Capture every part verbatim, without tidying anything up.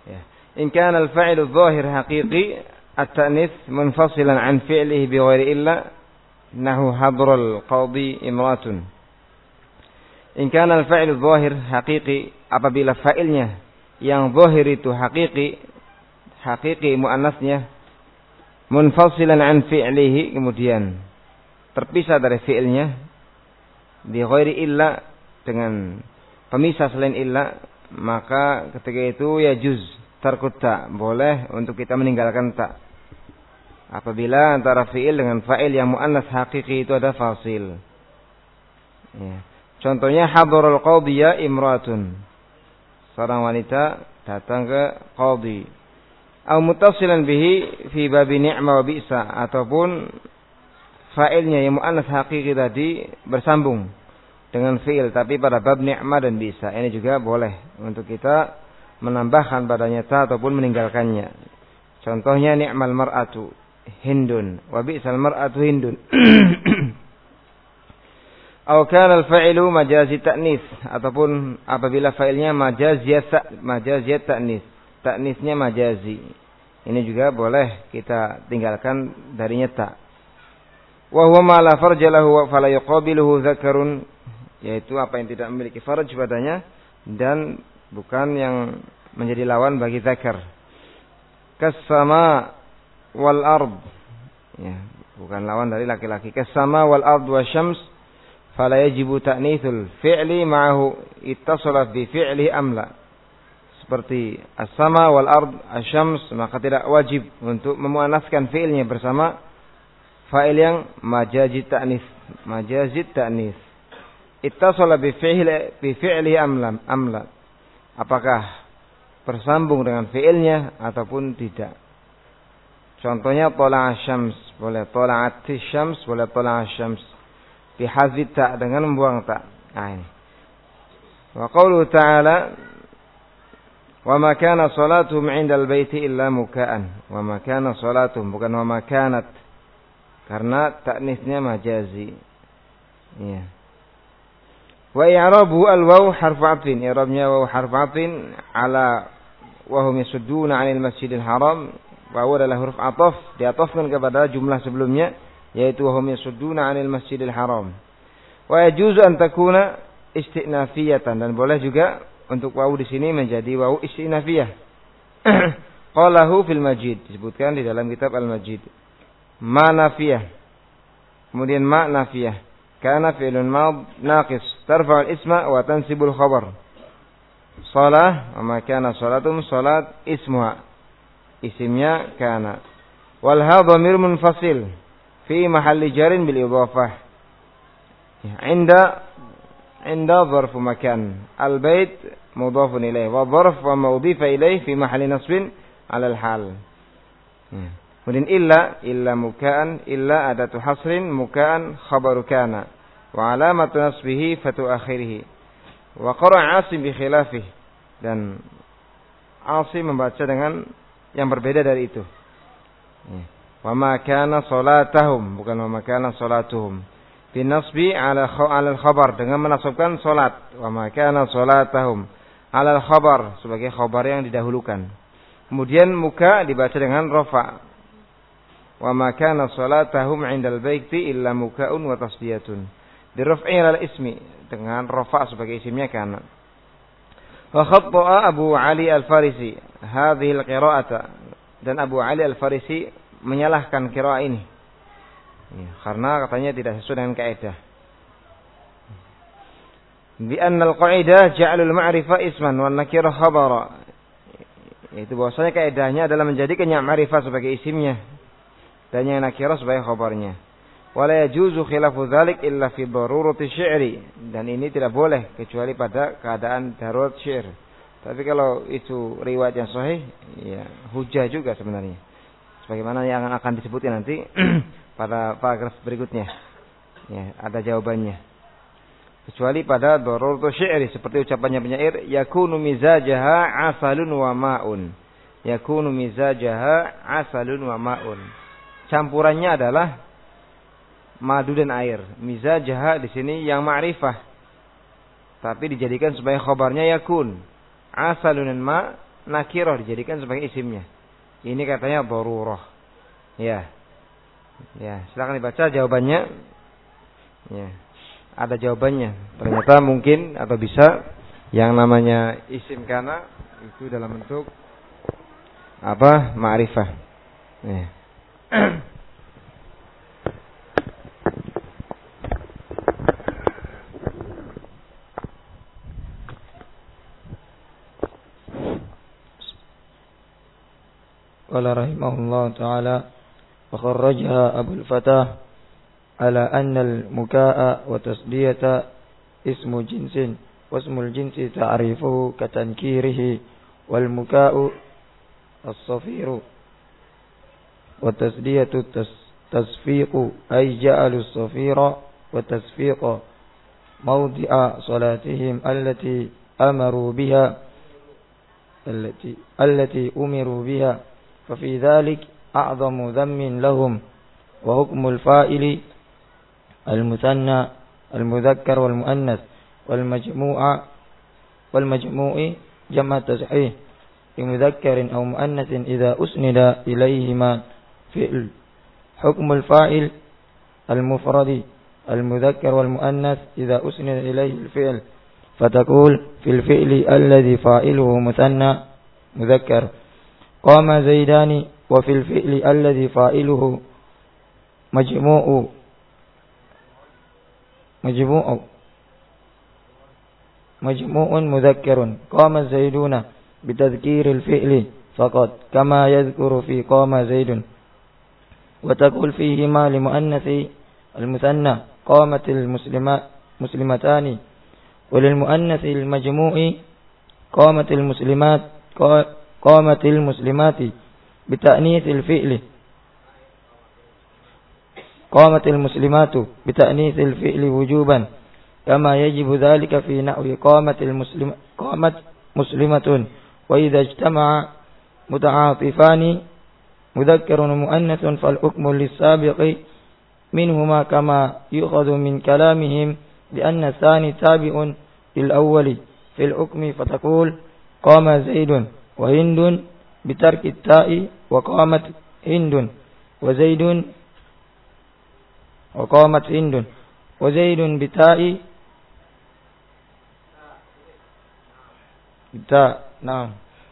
Ya. In kana al-fa'ilu adh-dhahir haqiqi at-ta'nits munfasilan 'an fi'lihi bi ghairi illa nahu hadra al-qadi imratun. In kana al-fa'ilu adh-dhahir haqiqi, apabila fa'ilnya yang zahir itu haqiqi, haqiqi muannasnya, munfasilan 'an fi'lihi, kemudian terpisah dari fi'ilnya, bi ghairi illa, dengan pemisah selain illa, maka ketika itu ya juz tarkut ta, boleh untuk kita meninggalkan ta. Apabila antara fi'il dengan fa'il yang muannas hakiki itu ada fasil. Ya. Contohnya hadarul qadhiya imratun. Seorang wanita datang ke qadhi. Au muttasilan bihi fi babi ni'ma wa bi'sa, ataupun fa'ilnya yang muannas hakiki tadi bersambung dengan fi'il tapi pada bab ni'ma dan bi'sa. Ini juga boleh untuk kita menambahkan padanya ta ataupun meninggalkannya. Contohnya ni'mal mar'atu hindun wa bi'sal mar'atu hindun. Atau kana al-fa'ilu majazi ta'nis, ataupun apabila fa'ilnya majaziyat majaziyat ta'nis, ta'nisnya majazi. Ini juga boleh kita tinggalkan darinya ta. Wa huwa ma la farja lahu wa fala yuqabiluhu dzakarun, yaitu apa yang tidak memiliki farj padanya dan bukan yang menjadi lawan bagi zakar. Kas-sama wal ard, ya, bukan lawan dari laki-laki. Kas-sama wal ard wa syams fala yajibu ta'nitsul fi'li ma'ahu ittasala bi fi'li am la. Seperti as-sama wal ard asy-syams, maka tidak wajib untuk memuannaskan fi'ilnya bersama fa'il yang majazit ta'nis, majazit ta'nis. Ittasala bi fi'li bi fi'li am la, am la. Apakah bersambung dengan fi'ilnya ataupun tidak. Contohnya tala'a syams, boleh tala'ati syams, boleh tala'a syams. Bihadzi ta, dengan membuang ta. Nah ini. Wa qauluhu ta'ala wa ma kana salatuhum 'indal baiti illa muka'an. Wa ma kana salatuhum, bukan wa ma kanat. Karena ta'nisnya majazi. Iya. Wa i'rabu al-waw harfu 'athfin, i'rabnya waw harfu 'athfin ala wa hum yasudduna 'anil masjidil haram. Waw adalah huruf athaf, diathafkan kepada jumlah sebelumnya, yaitu wa hum yasudduna 'anil masjidil haram. Wa yajuzu an takuna istinafiyatan, dan boleh juga untuk waw di sini menjadi waw istinafiyah. Qalahu fil majid, disebutkan di dalam kitab al-majid. Ma nafiyah, kemudian ma nafiyah. Kana fi'lun mad naqis tarfa'u al-isma wa tansibu al-khabar. Shalah, wa ma kana salatum salat ismuha, isimnya kana. Wal ha dhamir munfasil fi mahalli jarin bil idhafah. Inda inda dharfu makan. Al-bait mudhafun ilayh wa dharf wa mudhifa ilayh fi mahalli nasbin 'ala al-hal. Kemudian illa, illa muka'an, illa adatu hasrin, muka'an khabaru kana. Wa alamatu nasbihi fatu akhirih. Wa qara'a Asim bi khilafih. Dan Asim membaca dengan yang berbeda dari itu. Wa ma kana salatahum, bukan wa ma kana salatuhum. Bin nasbi ala al-khabar, dengan menasabkan salat. Wa ma kana salatahum ala al-khabar, sebagai khabar yang didahulukan. Kemudian muka dibaca dengan rafa. Wa ma kana salatahum 'indal baiti illa muka'un wa tasdiyatun. Diraf'i 'ala al-ismi, dengan rafa sebagai isimnya kana. Wa khatta'a Abu Ali Al-Farisi hadhihi al-qira'ata, dan Abu Ali Al-Farisi menyalahkan qira'ah ini. Ya, karena katanya tidak sesuai dengan kaidah. Bi anna al-qa'idah ja'alul ma'rifah isman wan nakirah khabara. Itu bahwasanya kaidahnya adalah menjadikannya ma'rifah sebagai isimnya dan yang nakirah sebagai khabarnya. Wala yajuzu khilafu dzalik illa fi darurati syi'ri, dan ini tidak boleh kecuali pada keadaan darurat syair. Tapi kalau itu riwayat yang sahih, ya hujah juga sebenarnya. Sebagaimana yang akan disebutkan nanti pada paragraf berikutnya. Ya, ada jawabannya. Kecuali pada daruratu syi'ri, seperti ucapannya penyair, yakunu mizajaha asalun wa ma'un. Yakunu mizajaha asalun wa ma'un. Campurannya adalah madu dan air. Mizajaha di sini yang ma'rifah, tapi dijadikan sebagai khabarnya yakun. Asalun dan ma nakirah dijadikan sebagai isimnya. Ini katanya darurah. Ya. Ya, silakan dibaca jawabannya. Ya. Ada jawabannya. Ternyata mungkin atau bisa yang namanya isim kana itu dalam bentuk apa? Ma'rifah. Ya. قال رحمه الله تعالى وخرجها أبو الفتاح على أن المكاء وتسدية اسم جنس واسم الجنس تعريفه كتنكيره والمكاء الصفير وتسدية التصفيق أي جعل الصفير وتصفيق موضع صلاتهم التي أمروا بها التي التي أمروا بها ففي ذلك أعظم ذم لهم وحكم الفاعل المثنى المذكر والمؤنث والمجموع والمجموع جمع تصحيح لمذكر أو مؤنث إذا أسند إليهما فعل حكم الفاعل المفرد المذكر والمؤنث إذا أسند إليه الفعل فتقول في الفعل الذي فاعله مثنى مذكر قام زيدان وفي الفعل الذي فاعله مجموع مجموع مجموع مذكر قام زيدون بتذكير الفعل فقط كما يذكر في قام زيد وتقول فيهما لمؤنث المثنى قامت المسلمات مسلمتان وللمؤنث المجموع قامت المسلمات قامت المسلمات بتأنيث الفعل قامت المسلمات بتأنيث الفعل وجوبا كما يجب ذلك في نحو قامت المسلم قامت مسلمة وإذا اجتمع متعاطفان مذكر ومؤنث فالحكم للسابق منهما كما يؤخذ من كلامهم لأن الثاني تابع للأول في الحكم فتقول قام زيد وهند بترك التاء وقامت هند وزيد وقامت هند وزيد بتاء بتاء نعم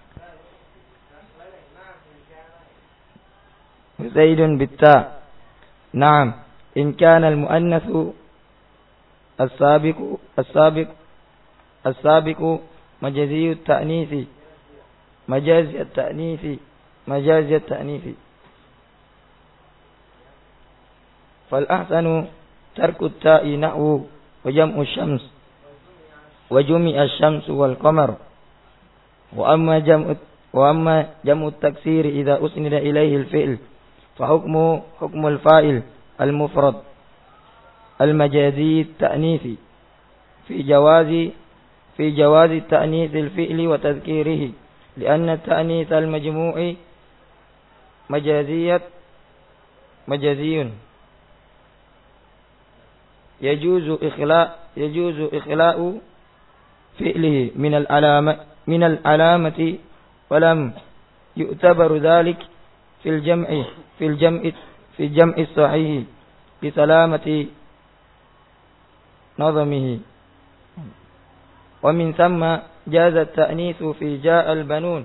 وزيد بالتاء نعم إن كان المؤنث السابق السابق السابق مجازي التأنيث مجازي التأنيث مجازي التأنيث فالأحسن ترك التاء نحو وجمع الشمس وجمع الشمس والقمر وأما جمع وأما جمع التكسير إذا أسند إليه الفعل فحكمه حكم الفاعل المفرد المجازي التأنيث في جواز في جواز تأنيث الفعل وتذكيره لأن التأنيث المجموع مجازية مجازي يجوز إخلاء يجوز إخلاء فعله من العلامة من العلامة ولم يعتبر ذلك في الجمع في الجمع في الجمع الصحيح بسلامة نظمه ومن ثم جاز التأنيث في جاء البنون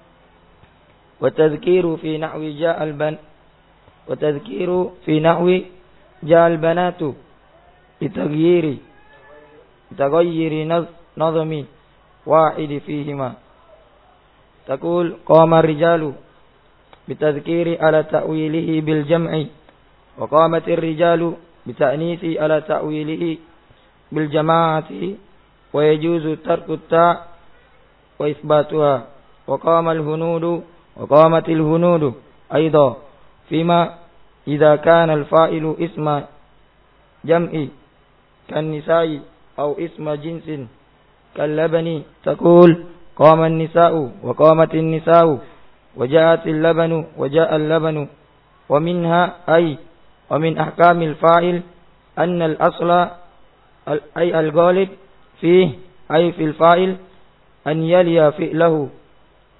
وتذكير في نحو جاء البن وتذكير في نحو جاء البنات لتغيير تغير نظم واحد فيهما تقول قام الرجال بتذكير على تأويله بالجمع وقامت الرجال بتأنيث على تأويله بالجماعة ويجوز ترك التاء وإثباتها وقام الهنود وقامت الهنود أيضا فيما إذا كان الفاعل اسم جمع كالنساء أو اسم جنس كاللبن تقول قام النساء وقامت النساء وجاءت اللبن وجاء اللبن ومنها أي ومن أحكام الفاعل أن الأصل أي الغالب فيه أي في الفاعل أن يلي فعله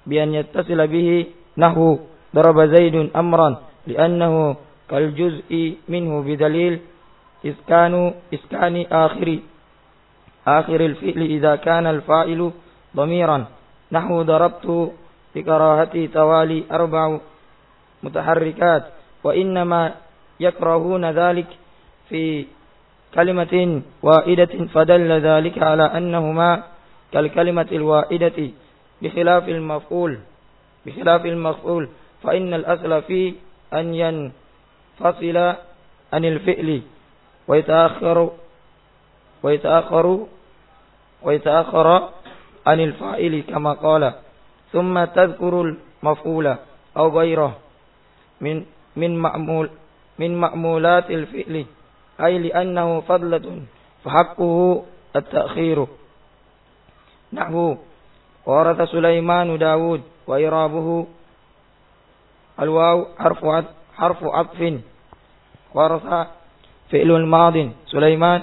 بأن يتصل به نحو ضرب زيد أمرا لأنه كالجزء منه بدليل إسكان إسكان آخر آخر الفعل إذا كان الفاعل ضميرا نحو ضربت بكراهة توالي أربع متحركات وإنما يكرهون ذلك في كلمة واحدة فدل ذلك على أنهما كالكلمة الواحدة بخلاف المفعول بخلاف المفعول فإن الأصل في أن ينفصل عن الفعل ويتأخر ويتأخر ويتأخر عن الفاعل كما قال ثم تذكر المفعول أو غيره من من معمول من معمولات الفعل أي لأنه فضلة فحقه التأخير نحو ورث سليمان داود وإرابه الواو حرف حرف عطف ورث فعل ماض سليمان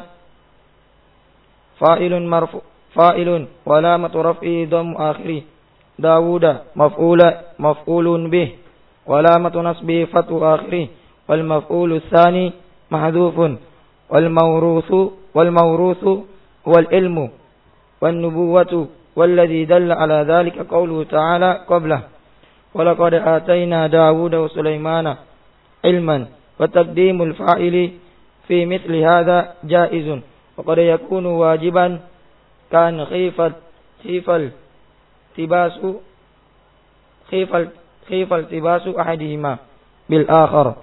فاعل مرفوع فاعل ولامة رفعه ضم آخره داود مفعول مفعول به ولامة نصبه فتح آخره والمفعول الثاني محذوف والموروث والموروث هو العلم والنبوة والذي دل على ذلك قوله تعالى قبله ولقد آتينا داود وسليمان علما وتقديم الفاعل في مثل هذا جائز وقد يكون واجبا كان خيف خيف التباس خيف خيف التباس أحدهما بالآخر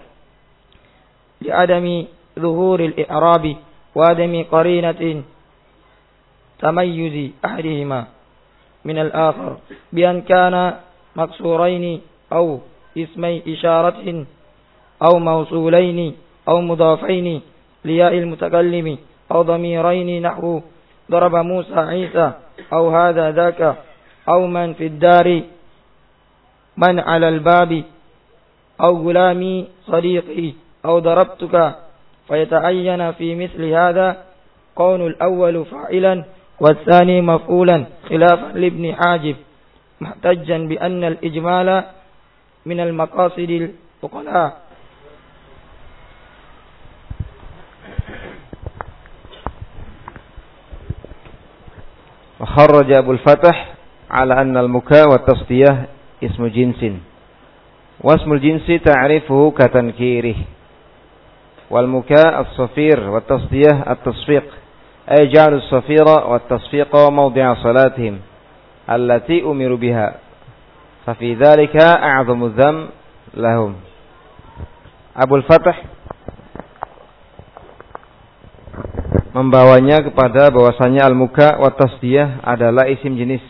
لعدم ظهور الإعراب وعدم قرينة تميز أحدهما من الآخر بأن كان مكسورين أو اسمي إشارة أو موصولين أو مضافين لياء المتكلم أو ضميرين نحو ضرب موسى عيسى أو هذا ذاك أو من في الدار من على الباب أو غلامي صديقي أو ضربتك فيتعين في مثل هذا كون الأول فاعلا والثاني مفعولا خلافا لابن حاجب محتجا بأن الإجمال من المقاصد الفقهاء. وخرج أبو الفتح على أن المكاء والتصدية اسم جنس واسم الجنس تعرفه كتنكيره والمكاء الصفير والتصدية التصفيق أي جعل الصفير والتصفيق موضع صلاتهم التي أمروا بها ففي ذلك أعظم الذنب لهم. Abul Fath membawanya kepada bahwasanya al-muka wa tasdiyah adalah isim jenis.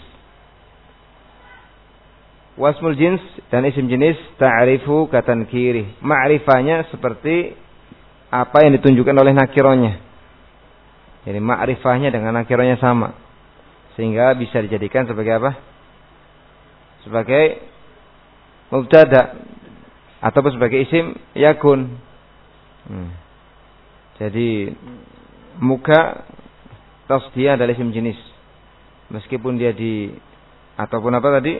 Wasmul jins dan isim jenis ta'rifu katankiri. Ma'rifahnya seperti apa yang ditunjukkan oleh nakironya. Jadi ma'rifahnya dengan nakironya sama. Sehingga bisa dijadikan sebagai apa? Sebagai mubtada ataupun sebagai isim yakun. Hmm. Jadi muka tasdiyah adalah isim jenis. Meskipun dia di ataupun apa tadi?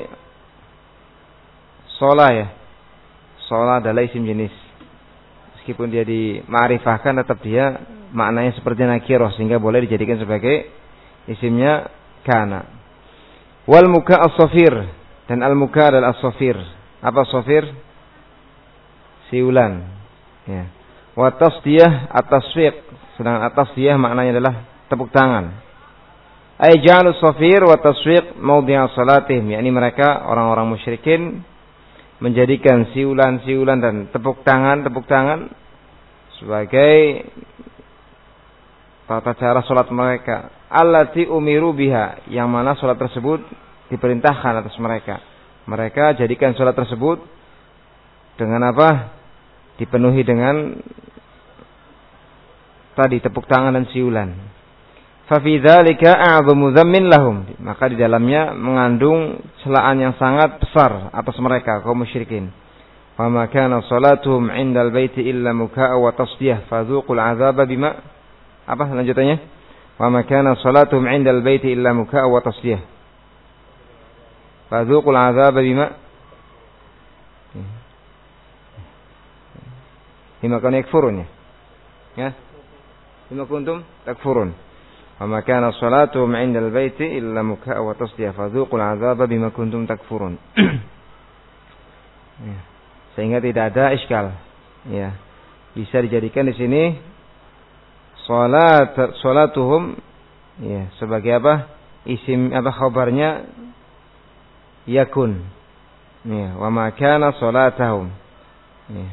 Sola ya. Sola adalah isim jenis. Meskipun dia dima'rifahkan tetap dia maknanya seperti nakirah sehingga boleh dijadikan sebagai isimnya kana. Wal muka as-safir dan al muka adalah as-safir. Apa safir? Siulan. Ya. Wa tasdiyah at-tasfiq. Sedangkan at-tasdiyah maknanya adalah tepuk tangan. Ay ja'alus safir wa tasfiq mawdi'a salatihim, yakni mereka orang-orang musyrikin menjadikan siulan-siulan dan tepuk tangan, tepuk tangan sebagai tata cara salat mereka. Allati umiru biha, yang mana salat tersebut diperintahkan atas mereka. Mereka jadikan salat tersebut dengan apa? Dipenuhi dengan tadi tepuk tangan dan siulan. Fa fi dzalika a'dhamu dzammin lahum, maka di dalamnya mengandung celaan yang sangat besar atas mereka kaum musyrikin. Wa ma kana salatuhum 'indal baiti illa mukaa'a wa tasdiyah fadhuqul 'adzaba bima, apa lanjutannya? Wa ma kana salatuhum 'indal baiti illa mukaa'a wa tasdiyah. Fadzuqul 'adzaba bima bima kanu yakfurun ya. Ya. Bima kuntum takfurun. Wa ma kana salatuhum 'indal baiti illa mukaa'a wa tasdiya fadzuqul 'adzaba bima kuntum takfurun. Ya. Sehingga tidak ada iskal. Ya. Bisa dijadikan di sini salat salatuhum ya sebagai apa? Isim apa khabarnya yakun. Ya, wa ma kana salatahum. Ya.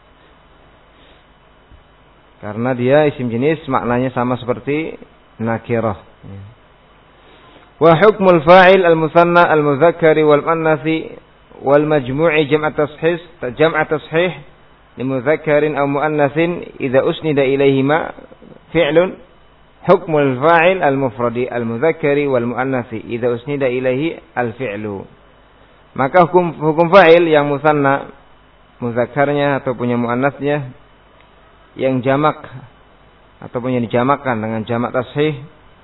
Karena dia isim jenis maknanya sama seperti nakirah. Ya. Wa hukmul fa'il al-musanna al-mudzakkari wal muannatsi wal majmu'i jam'a tashih jam'a tashih li mudzakkarin aw muannatsin idza usnida ilaihima fi'lun hukmul fa'il al-mufradi al-mudzakkari wal muannatsi idza usnida ilaihi al-fi'lu. Maka hukum hukum fa'il yang musanna mudzakarnya ataupun yang muannasnya yang jamak ataupun yang dijamakkan dengan jamak tashih,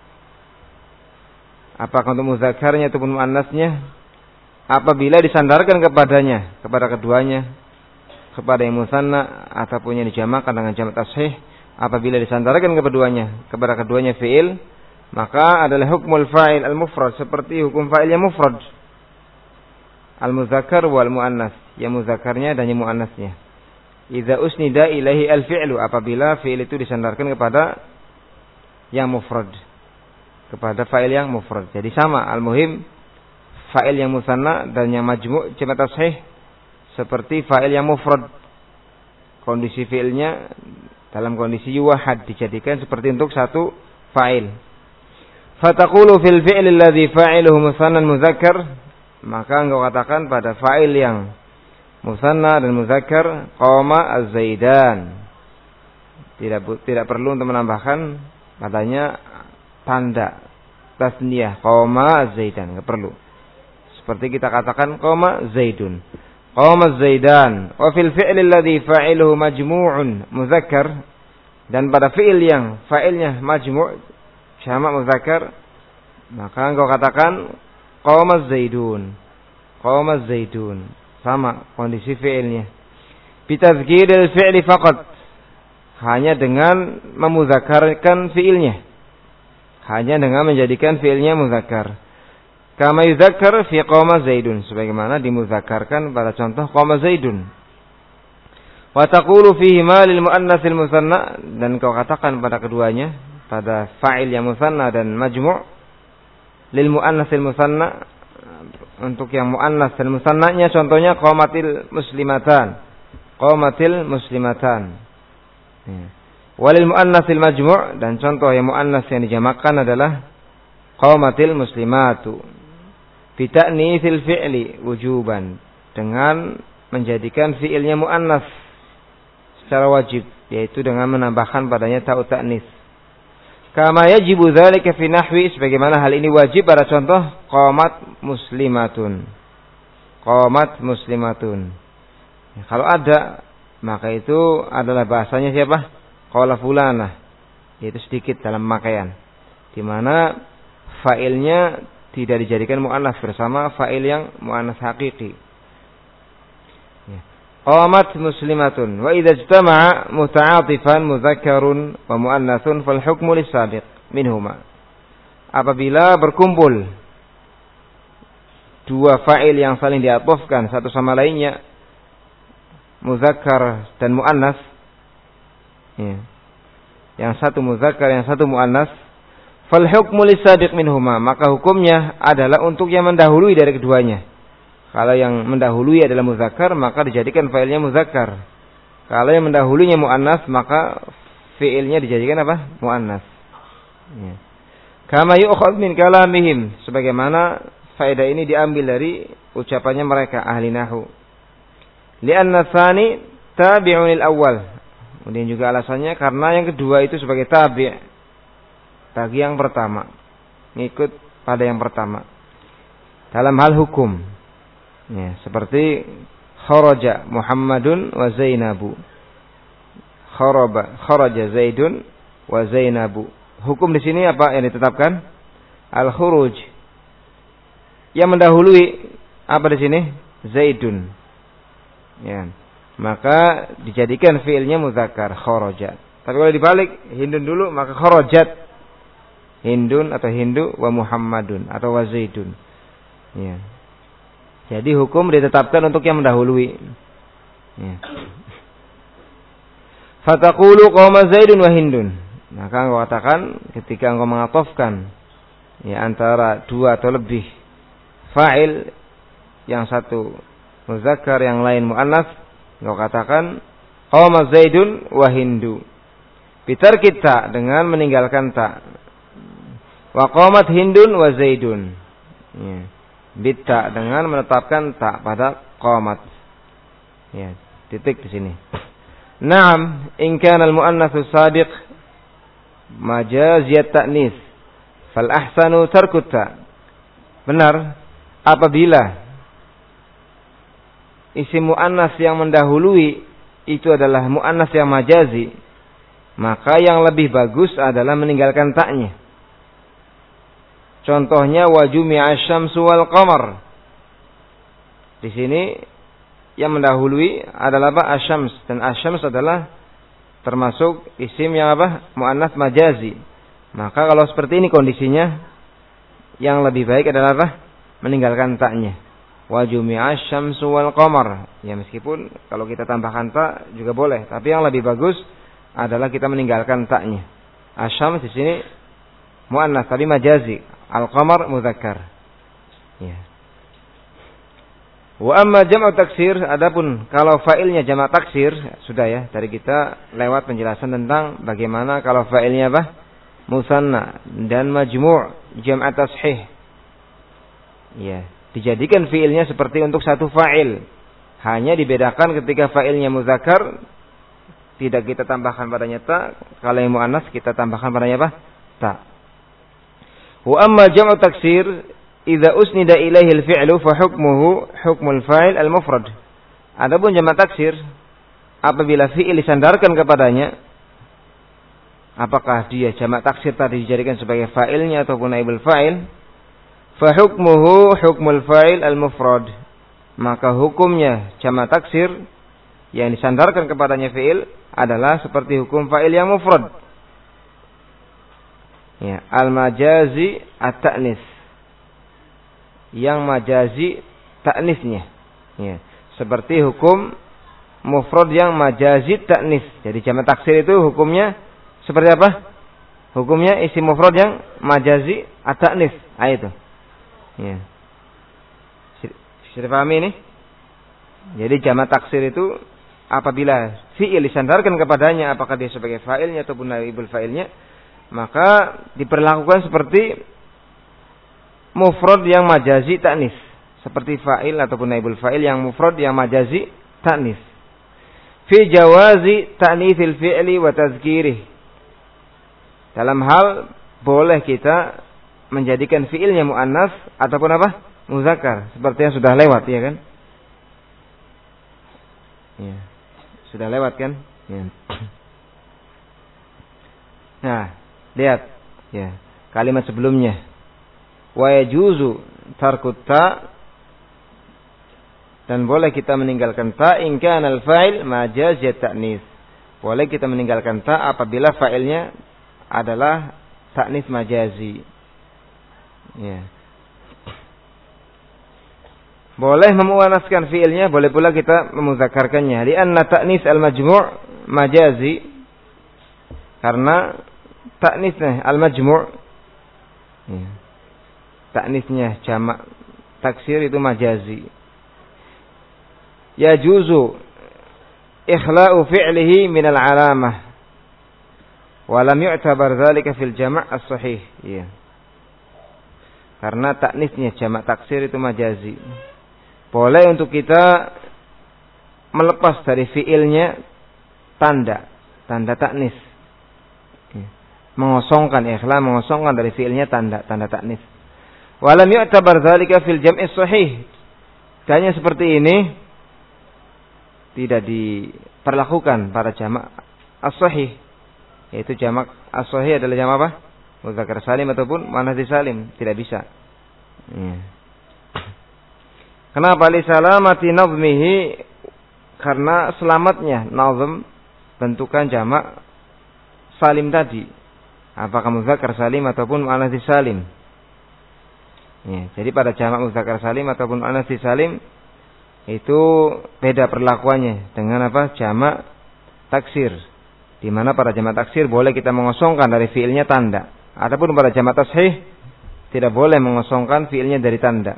apakah untuk mudzakarnya ataupun muannasnya, apabila disandarkan kepadanya, kepada keduanya, kepada yang musanna ataupun yang dijamakkan dengan jamak tashih, apabila disandarkan keduanya, kepada keduanya fi'il, maka adalah hukmul fa'il al-mufrad, seperti hukum fa'il yang mufrad. Al-muzakkar wal muannas, yang muzakkarnya dan yang muannasnya. Idza usnida ilaihi al-fi'lu, apabila fi'il itu disandarkan kepada yang mufrad, kepada fa'il yang mufrad. Jadi sama, al-muhim fa'il yang musanna dan yang majmu' jamak tashih seperti fa'il yang mufrad. Kondisi fi'ilnya dalam kondisi yuwahad, dijadikan seperti untuk satu fa'il. Fataqulu fil fi'li alladhi fa'iluhu musannan muzakkar, maka engkau katakan pada fa'il yang musanna dan muzakkar, qama az-zaidan. Tidak tidak perlu untuk menambahkan padanya tanda tasniyah, qama az-zaidan, enggak perlu. Seperti kita katakan qama zaidun, qama az-zaidan. Wa fil fi'li alladhi fa'iluhu majmu'un muzakkar, dan pada fi'il yang fa'ilnya majmu' jamak muzakkar, maka engkau katakan qama zaidun, qama zaidun, sama kondisi fi'ilnya. Bitazkiril fi'li faqat, hanya dengan memudzakarkan fi'ilnya, hanya dengan menjadikan fi'ilnya muzakkar. Kama yuzakkar fi qama zaidun, sebagaimana dimudzakarkan pada contoh qama zaidun. Wa taqulu fihi ma lil muannatsil musanna, dan kau katakan pada keduanya, pada fa'il yang musanna dan majmu', lil muannatsil musanna, untuk yang muannas dan musannanya, contohnya qamatil muslimatan, qamatil muslimatan. Ya. Walil muannatsil majmu', dan contoh yang muannas yang dijamakkan adalah qamatil muslimatu. Bi ta'nitsil fi'li wujuban, dengan menjadikan fi'ilnya muannas secara wajib, yaitu dengan menambahkan padanya ta'u ta'nis. Kama yajibu dzalika fi nahwi, sebagaimana hal ini wajib pada contoh qamat muslimatun. Qamat muslimatun. Ya, kalau ada, maka itu adalah bahasanya siapa? Qala fulanah, yaitu sedikit dalam pemakaian, di mana fa'ilnya tidak dijadikan muannas bersama fa'il yang muannas hakiki. Ya. Qamat muslimatun, wa idza ijtama'a muta'atifan mudzakkarun wa muannasun fal hukmu lis-sabiq minhuma. Apabila berkumpul dua fa'il yang saling diatofkan satu sama lainnya, muzakkar dan muannas, ya, yang satu muzakkar yang satu muannas, fal hukmu lis-sabiq minhuma, maka hukumnya adalah untuk yang mendahului dari keduanya. Kalau yang mendahului adalah muzakkar, maka dijadikan fa'ilnya muzakkar. Kalau yang mendahulunya muannas, maka fi'ilnya dijadikan apa? Muannas. Ya. Kama yu'khadz min kalamihim, sebagaimana faedah ini diambil dari ucapannya mereka ahli nahwu. Li'anna tsani tabi'un lil awwal. Kemudian juga alasannya karena yang kedua itu sebagai tabi' bagi yang pertama, ngikut pada yang pertama dalam hal hukum. Ya, seperti kharaja Muhammadun wa Zainabu. Kharaba kharaja Zaidun wa Zainabu. Hukum di sini apa yang ditetapkan? Al-khuruj. Yang mendahului apa di sini? Zaidun. Ya. Maka dijadikan fiilnya muzakkar, kharaja. Tapi kalau dibalik, Hindun dulu maka kharajat. Hindun atau Hindu wa Muhammadun atau wa Zaidun. Ya. Jadi hukum ditetapkan untuk yang mendahului. Ya. Fataqulu qama Zaidun wa Hindun. Maka engkau katakan ketika engkau mengatofkan ya antara dua atau lebih fa'il, yang satu muzakkar yang lain muannas, engkau katakan qama Zaidun wa Hindu. Bitar kita dengan meninggalkan ta. Wa qamat Hindun wa Zaidun. Ya. Bita dengan menetapkan ta pada qamat. Ya, titik di sini. Naam, in kana al-muannatsu sabiq majaziyat ta'nis fal ahsanu tarkut ta. Benar, apabila isim muannas yang mendahului itu adalah muannas yang majazi, maka yang lebih bagus adalah meninggalkan ta'nya. Contohnya wajumi'a syamsu wal qamar. Di sini yang mendahului adalah apa? Asyams, dan asyams adalah termasuk isim yang apa? Muannas majazi. Maka kalau seperti ini kondisinya, yang lebih baik adalah apa? Meninggalkan ta'nya. Wajumi'a syamsu wal qamar. Ya meskipun kalau kita tambahkan ta juga boleh, tapi yang lebih bagus adalah kita meninggalkan ta'nya. Asyams di sini muannas tapi majazi. Al-qamar muzakkar. Ya. Wa amma jam'u taksir, adapun kalau fa'ilnya jamak taksir, sudah ya, tadi kita lewat penjelasan tentang bagaimana kalau fa'ilnya apa? Musanna dan majmu' jam'at tashih. Ya, dijadikan fi'ilnya seperti untuk satu fa'il. Hanya dibedakan ketika fa'ilnya muzakkar tidak kita tambahkan padanya ta, kalau yang muannas kita tambahkan padanya apa? Ta. Wa amma jam'u taksir idza usnida ilaihi al-fi'lu fa hukmuhu hukmul fa'il al-mufrad. Adapun jamak taksir apabila fi'il disandarkan kepadanya, apakah dia jamak taksir tadi dijadikan sebagai fa'ilnya ataupun naibul fa'il, fa hukmuhu hukmul fa'il al-mufrad. Maka hukumnya jamak taksir yang disandarkan kepadanya fi'il adalah seperti hukum fa'il yang mufrad. Ya, al-majazi at-ta'nis. Yang majazi ta'nisnya. Ya, seperti hukum mufrad yang majazi ta'nis. Jadi jamak taksir itu hukumnya seperti apa? Hukumnya isim mufrad yang majazi at-ta'nis. Ah itu. Ya. Sudah paham ini? Jadi jamak taksir itu apabila fi'il disandarkan kepadanya, apakah dia sebagai fa'ilnya ataupun naibul fa'ilnya, maka diperlakukan seperti mufrad yang majazi ta'nis, seperti fa'il ataupun naibul fa'il yang mufrad yang majazi ta'nis. Fi jawazi ta'nitsil fi'li wa tazkirih. Dalam hal boleh kita menjadikan fi'ilnya muannas ataupun apa? Muzakkar, seperti yang sudah lewat ya kan? Ya. Sudah lewat kan? Ya. Nah, lihat ya kalimat sebelumnya, wa yajuzu tarkut ta, dan boleh kita meninggalkan ta in kana al-fa'il majaziyat ta'nis. Boleh kita meninggalkan ta apabila fa'ilnya adalah ta'nis majazi. Ya. Boleh memuannaskan fi'ilnya, boleh pula kita memuzakkarkannya. Li'anna ta'nis al-majmu' majazi, karena ta'nisnya al-majmu', ya, ta'nisnya jamak taksir itu majazi. Yajuzu ikhla'u fi'lihi min al-alamah wa lam yu'tabar dzalika fil jama' as-sahih. Ya. Karena ta'nisnya jamak taksir itu majazi. Boleh untuk kita melepas dari fi'ilnya tanda, tanda ta'nis. Mengosongkan, ikhla mengosongkan dari fi'ilnya tanda, tanda ta'nis. Walam yu'tabar dzalika fil jam'i shahih. Hanya seperti ini tidak diperlakukan pada jamak as-sahih. Yaitu jamak as-sahih adalah jamak apa? Mudzakkar salim ataupun muannats salim, tidak bisa. Ya. Kenapa? Li salamati nazmihi, karena selamatnya nazm bentukan jamak salim tadi. Apakah muzakkar salim ataupun muannats salim. Ya, jadi pada jamak muzakkar salim ataupun muannats salim itu beda perlakuannya dengan apa? Jamak taksir. Di mana pada jamak taksir boleh kita mengosongkan dari fiilnya tanda. Adapun pada jamak tashih tidak boleh mengosongkan fiilnya dari tanda.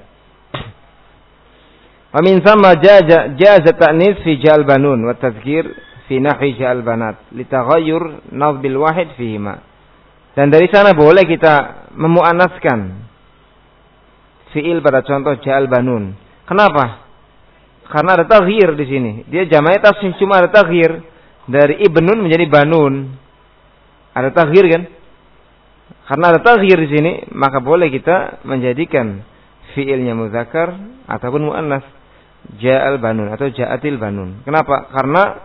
Wa min thamma jaza jaza ta'nits fi ja'al banun wa tadhkir fi nahwi ja'al banat li taghayyur nadbil wahid fihima. Dan dari sana boleh kita memuannaskan fiil pada contoh ja'al banun. Kenapa? Karena ada taghyir di sini. Dia jamaknya tashih, cuma ada taghyir dari ibnun menjadi banun. Ada taghyir kan? Karena ada taghyir di sini, maka boleh kita menjadikan fiilnya muzakkar ataupun muannats. Ja'al banun atau ja'atil banun. Kenapa? Karena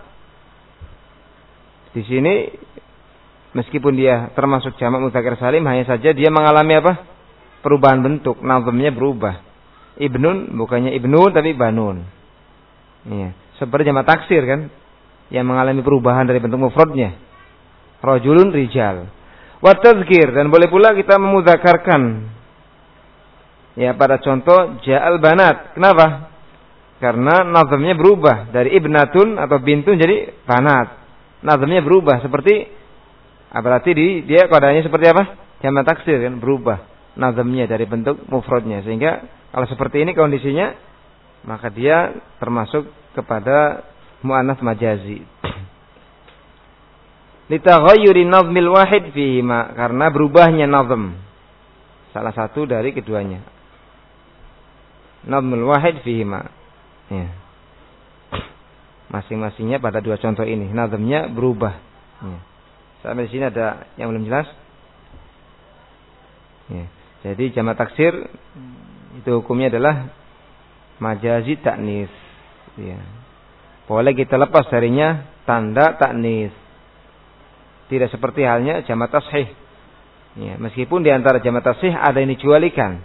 di sini meskipun dia termasuk jamak muzakkar salim, hanya saja dia mengalami apa? Perubahan bentuk, nazmnya berubah. Ibnun bukannya ibnun tapi banun. Iya, seperti jamak taksir kan, yang mengalami perubahan dari bentuk mufradnya. Rajulun rijal. Wa tadzkir, dan boleh pula kita memudzakarkan. Ya, pada contoh ja'al banat. Kenapa? Karena nazmnya berubah dari ibnatun atau bintun jadi banat. Nazmnya berubah seperti berarti di, dia kodanya seperti apa? Jamak taksir kan, berubah nazmnya dari bentuk mufradnya. Sehingga kalau seperti ini kondisinya, maka dia termasuk kepada muannats majazi. Litaghayyuri nazmil wahid fihima, karena berubahnya nazm salah satu dari keduanya. Nazmul wahid fihima. Ya. Masing-masingnya pada dua contoh ini nazmnya berubah. Ya. Sampai di sini ada yang belum jelas? Ya. Jadi jamak taksir itu hukumnya adalah majazi ta'nis. Ya. Boleh kita lepas darinya tanda ta'nis. Tidak seperti halnya jamak tashih. Ya. Meskipun di antara jamak tashih ada yang dicualikan,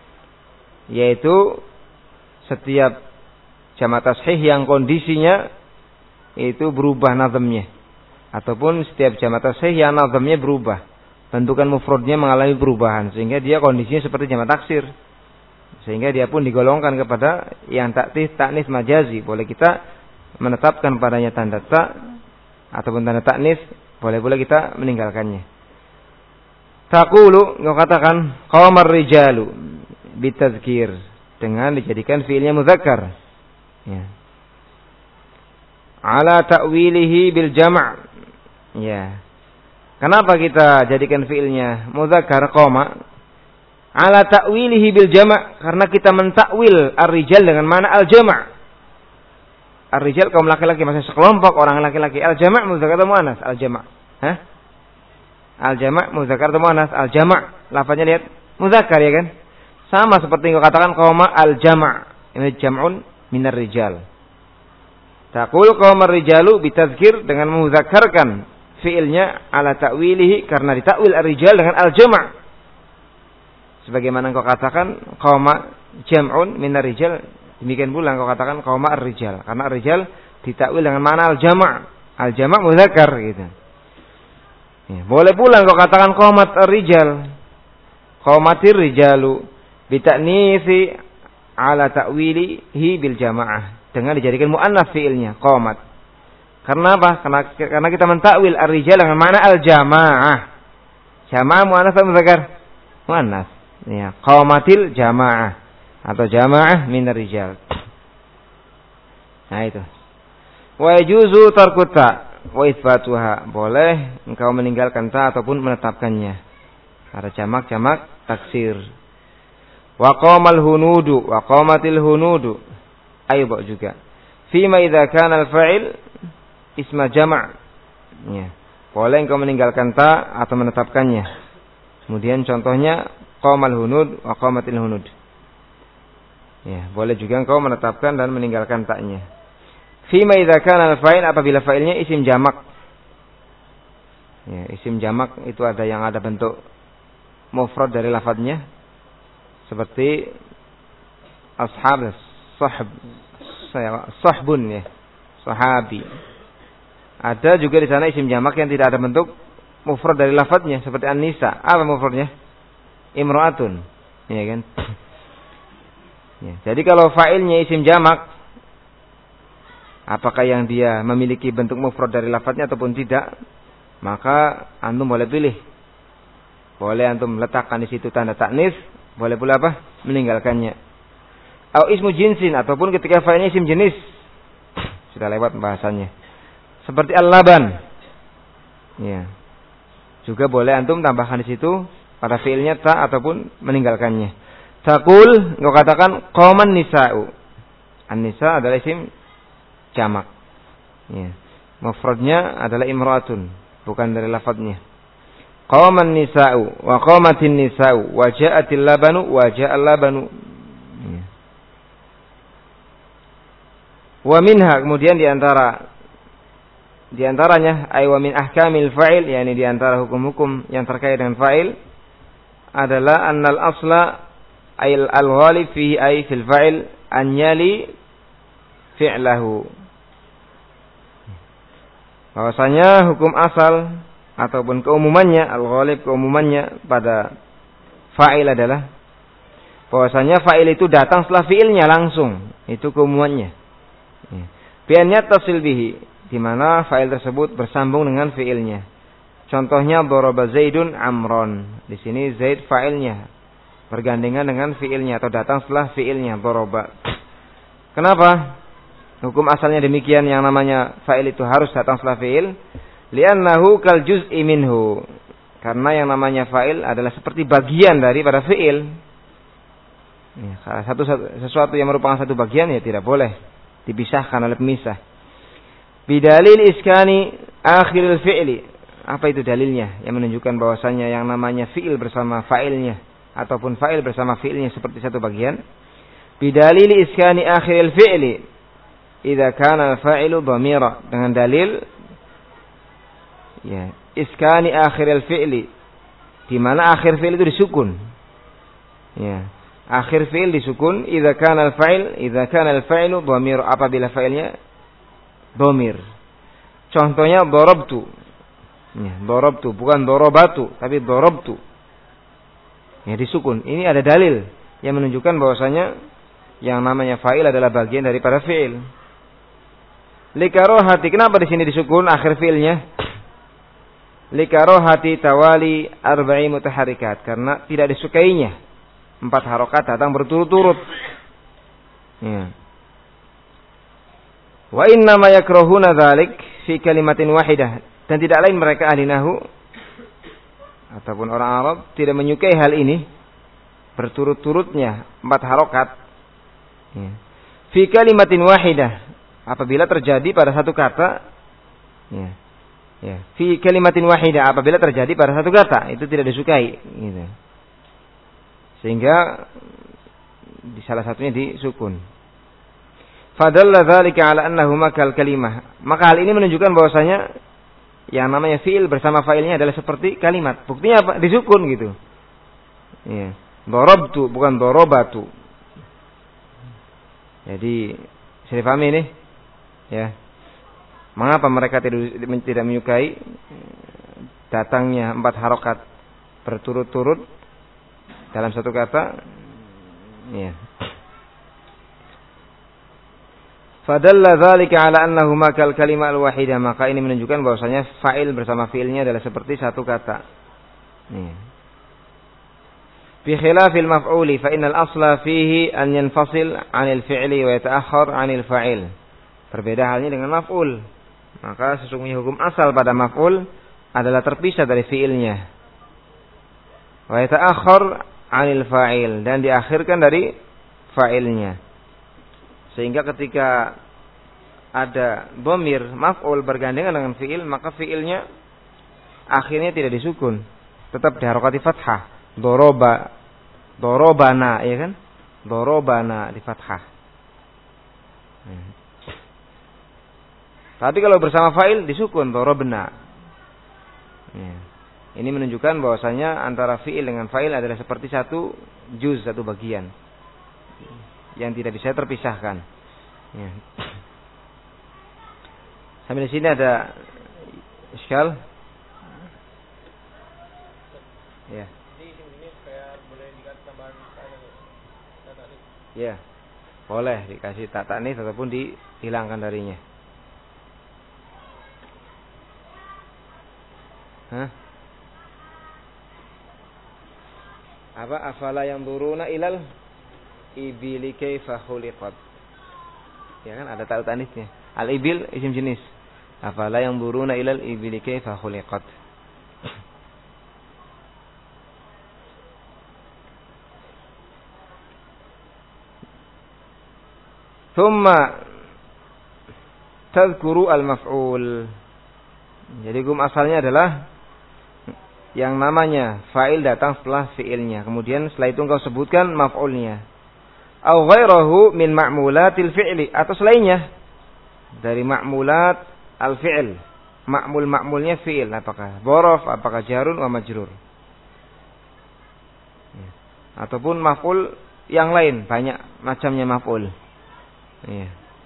yaitu setiap jamak tashih yang kondisinya itu berubah nazmnya, ataupun setiap jamak tashih yang nazmnya berubah, bentukan mufradnya mengalami perubahan sehingga dia kondisinya seperti jamak taksir, sehingga dia pun digolongkan kepada yang ta'tis ta'nis majazi. Boleh kita menetapkan padanya tanda ta ataupun tanda ta'nis, boleh boleh kita meninggalkannya. Taqulu, engkau katakan qamar rijalu bitadzkir, dengan dijadikan fiilnya muzakkar. Ya. Ala ta'wilihi bil jama'. Ya. Kenapa kita jadikan fiilnya muzakkar qama? Ala ta'wilihi bil jama', karena kita mentakwil ar-rijal dengan mana al-jama'. Ar-rijal kaum laki-laki, maksudnya sekelompok orang laki-laki. Al-jama' muzakkar atau muannas? Al-jama'. Hah? Al-jama' muzakkar atau muannas? Al-jama'. Lafaznya lihat muzakkar ya kan? Sama seperti yang kau katakan qama al-jama'. Ini jam'un minar rijal. Taqul qamar rijalu bitadzkir, dengan memudzakarkan fiilnya ala ta'wilihi, karena ditakwil ar-rijal dengan al-jama'. Sebagaimana engkau katakan qama jam'un minar rijal, demikian pula engkau katakan qama ar-rijal, karena ar-rijal ditakwil dengan mana al-jama'. Al-jama' mudzakkar gitu. Ya, boleh pula engkau katakan qamat ar-rijal, qamatir rijalu bita'nisi ala ta'wilihi bil jamaah, dengan dijadikan muannats fiilnya qamat. Karena apa? Karena, karena kita mentakwil ar-rijal dengan mana al-jamaah. Jamaah muannats atau muzakkar? Muannats. Ya, qamatil jamaah atau jamaah minar rijal. Nah itu. Wa yajuzu tarku ta wa itsbatuha, boleh engkau meninggalkan ta ataupun menetapkannya. Ada jamak-jamak taksir. Wa qamal hunudu wa qamatil hunudu, ayo juga. Fima idza kana al-fa'il isma jama'. Ya. Boleh engkau meninggalkan ta atau menetapkannya. Kemudian contohnya qamal hunud wa qamatil hunud. Ya, boleh juga engkau menetapkan dan meninggalkan taknya. Fima idza kana al-fa'il, apabila fa'ilnya isim jamak. Ya, isim jamak itu ada yang ada bentuk mufrad dari lafadznya, seperti ashab, sahb, sahbun ya, sahabi. Ada juga di sana isim jamak yang tidak ada bentuk mufrad dari lafadznya seperti an-nisa. Apa mufradnya? Imra'atun. Ya kan? Ya, jadi kalau fa'ilnya isim jamak, apakah yang dia memiliki bentuk mufrad dari lafadznya ataupun tidak, maka antum boleh pilih. Boleh antum letakkan di situ tanda taknis, boleh pula apa? Meninggalkannya. Au ismu jinsin, ataupun ketika fa'ilnya isim jenis. Sudah lewat bahasannya. Seperti al-laban. Ya. Juga boleh antum tambahkan di situ pada fiilnya ta ataupun meninggalkannya. Taqul, engkau katakan qaman nisa'u. An-nisa adalah isim jamak. Ya. Mufradnya adalah imra'atun, bukan dari lafadznya. Qaman nisa'u wa qamatin nisa'u wa ja'atil labanu wa ja'al labanu. Ya. Wa minha, kemudian di antara di antaranya ay wa min ahkamil fa'il, yakni di antara hukum-hukum yang terkait dengan fa'il adalah annal asla ay al-ghalib fihi ay fil fa'il an yali fi'lahu. Bahwasanya hukum asal ataupun keumumannya, al-ghalib keumumannya pada fa'il adalah bahwasanya fa'il itu datang setelah fi'ilnya langsung, itu keumumannya. Bi an yattasil bihi, di mana fa'il tersebut bersambung dengan fiilnya. Contohnya daraba Zaidun Amron. Di sini Zaid fa'ilnya bergandengan dengan fiilnya atau datang setelah fiilnya daraba. Kenapa? Hukum asalnya demikian, yang namanya fa'il itu harus datang setelah fiil. Li'annahu kal juz'i minhu. Karena yang namanya fa'il adalah seperti bagian daripada fiil. Ya, satu, sesuatu yang merupakan satu bagian ya tidak boleh dipisahkan oleh pemisah. Bidalil iskani akhiril fi'li. Apa itu dalilnya? Yang menunjukkan bahwasannya yang namanya fi'il bersama fa'ilnya ataupun fa'il bersama fi'ilnya seperti satu bagian. Bidalil iskani akhiril fi'li idza kana al-fa'ilu dhamira. Dengan dalil ya, iskani akhiril fi'li, di mana akhir fi'il itu disukun. Ya, akhir fi'il disukun idza kana al-fa'il idza kana al-fa'ilu dhamira, apabila fa'ilnya dhamir. Contohnya darabtu. Ya, darabtu bukan darabatu, tapi darabtu. Ya, disukun. Ini ada dalil yang menunjukkan bahwasanya yang namanya fa'il adalah bagian daripada fi'il. Likarohati, kenapa di sini disukun akhir fi'ilnya? Likarohati tawali arba'i mutaharrikat, karena tidak disukainya empat harokat datang berturut-turut. Ya. Wa inna ma yakrahuna dzalik fi kalimatin wahidah, dan tidak lain mereka ahli nahwu ataupun orang Arab tidak menyukai hal ini berturut-turutnya empat harokat. Ya. Fi kalimatin wahidah, apabila terjadi pada satu kata. Ya. Ya. Fi kalimatin wahidah, apabila terjadi pada satu kata, itu tidak disukai. Gitu. Sehingga di salah satunya disukun. Fadalla dzalika ala annahu makal kalimah. Maka hal ini menunjukkan bahwasanya yang namanya fi'il bersama fa'ilnya adalah seperti kalimat. Buktinya apa? Disukun gitu. Ya. Darabtu bukan darabatu. Jadi, bisa dipahami ini? Ya. Mengapa mereka tidak tidak menyukai datangnya empat harokat berturut-turut dalam satu kata? Ya. Fadalla dzalika ala annahu makal kalimah al-wahidah, maka ini menunjukkan bahwasanya fa'il bersama fi'ilnya adalah seperti satu kata. Nih. Bi khilafil maf'uli fa innal asla fihi an yanfasil 'anil fi'li wa yata'akhkhar 'anil fa'il. Berbeda halnya dengan maf'ul. Maka sesungguhnya hukum asal pada maf'ul adalah terpisah dari fi'ilnya. Wa yata'akhkhar 'anil fa'il, dan diakhirkan dari fa'ilnya. Sehingga ketika ada dhamir maf'ul bergandengan dengan fi'il, maka fi'ilnya akhirnya tidak disukun, tetap diharokati fathah. Doroba, dorobana, ya kan? Dorobana di fathah. Hmm. Tapi kalau bersama fa'il disukun, dorobna. Ya. Ini menunjukkan bahwasanya antara fi'il dengan fa'il adalah seperti satu juz, satu bagian. yang tidak bisa terpisahkan. Ya. Sampai di sini ada iskal? Ya. Ya. Boleh dikasih tak tanis ataupun dihilangkan darinya. Hah? Apa? Afala yang duruna ilal ibili kaifa khuliqat. Ya kan ada tak tanisnya. Al ibil isim jenis. Afala yang duruna ilal ibili kaifa khuliqat. Thumma tadhkuru al-maf'ul. Jadi hukum asalnya adalah yang namanya fa'il datang setelah fi'ilnya. Kemudian setelah itu engkau sebutkan maf'ulnya. Au ghairahu min ma'mulatil fi'li, atau selainnya dari ma'mulat al-fi'il. Ma'mul-ma'mulnya fi'il, apakah dhorof, apakah jarun wa majrur. Ataupun maf'ul yang lain, banyak macamnya maf'ul. Ya.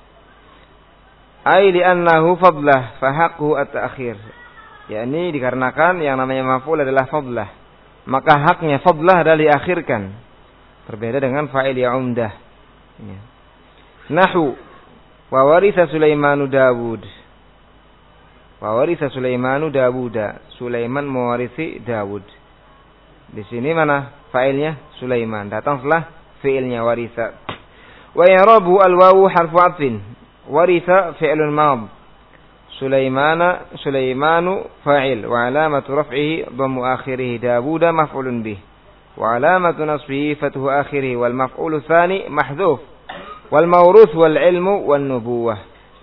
Ai li'annahu fadlah fa haqquhu at-ta'khir. yakni dikarenakan yang namanya maf'ul adalah fadlah, maka haknya fadlah adalah diakhirkan. Berbeda dengan fa'il ya umdah. Ya. Nahu wa waritha Sulaimanu Dawud. Wa waritha Sulaimanu Dawuda. Sulaiman mewarisi Dawud. Di sini mana fa'ilnya? Sulaiman. Datang setelah fi'ilnya waritha. Wa yarabu al-wawu harfu 'athfin. Waritha fi'lun madh. Sulaimana Sulaimanu fa'il wa alamatu raf'ihi dhammu akhirih. Dawuda maf'ulun bih. Wa alamatu nasbihi fathu akhirih wal maf'ulu tsani mahdhuf. Wal mawruth wal ilmu wan nubuwah.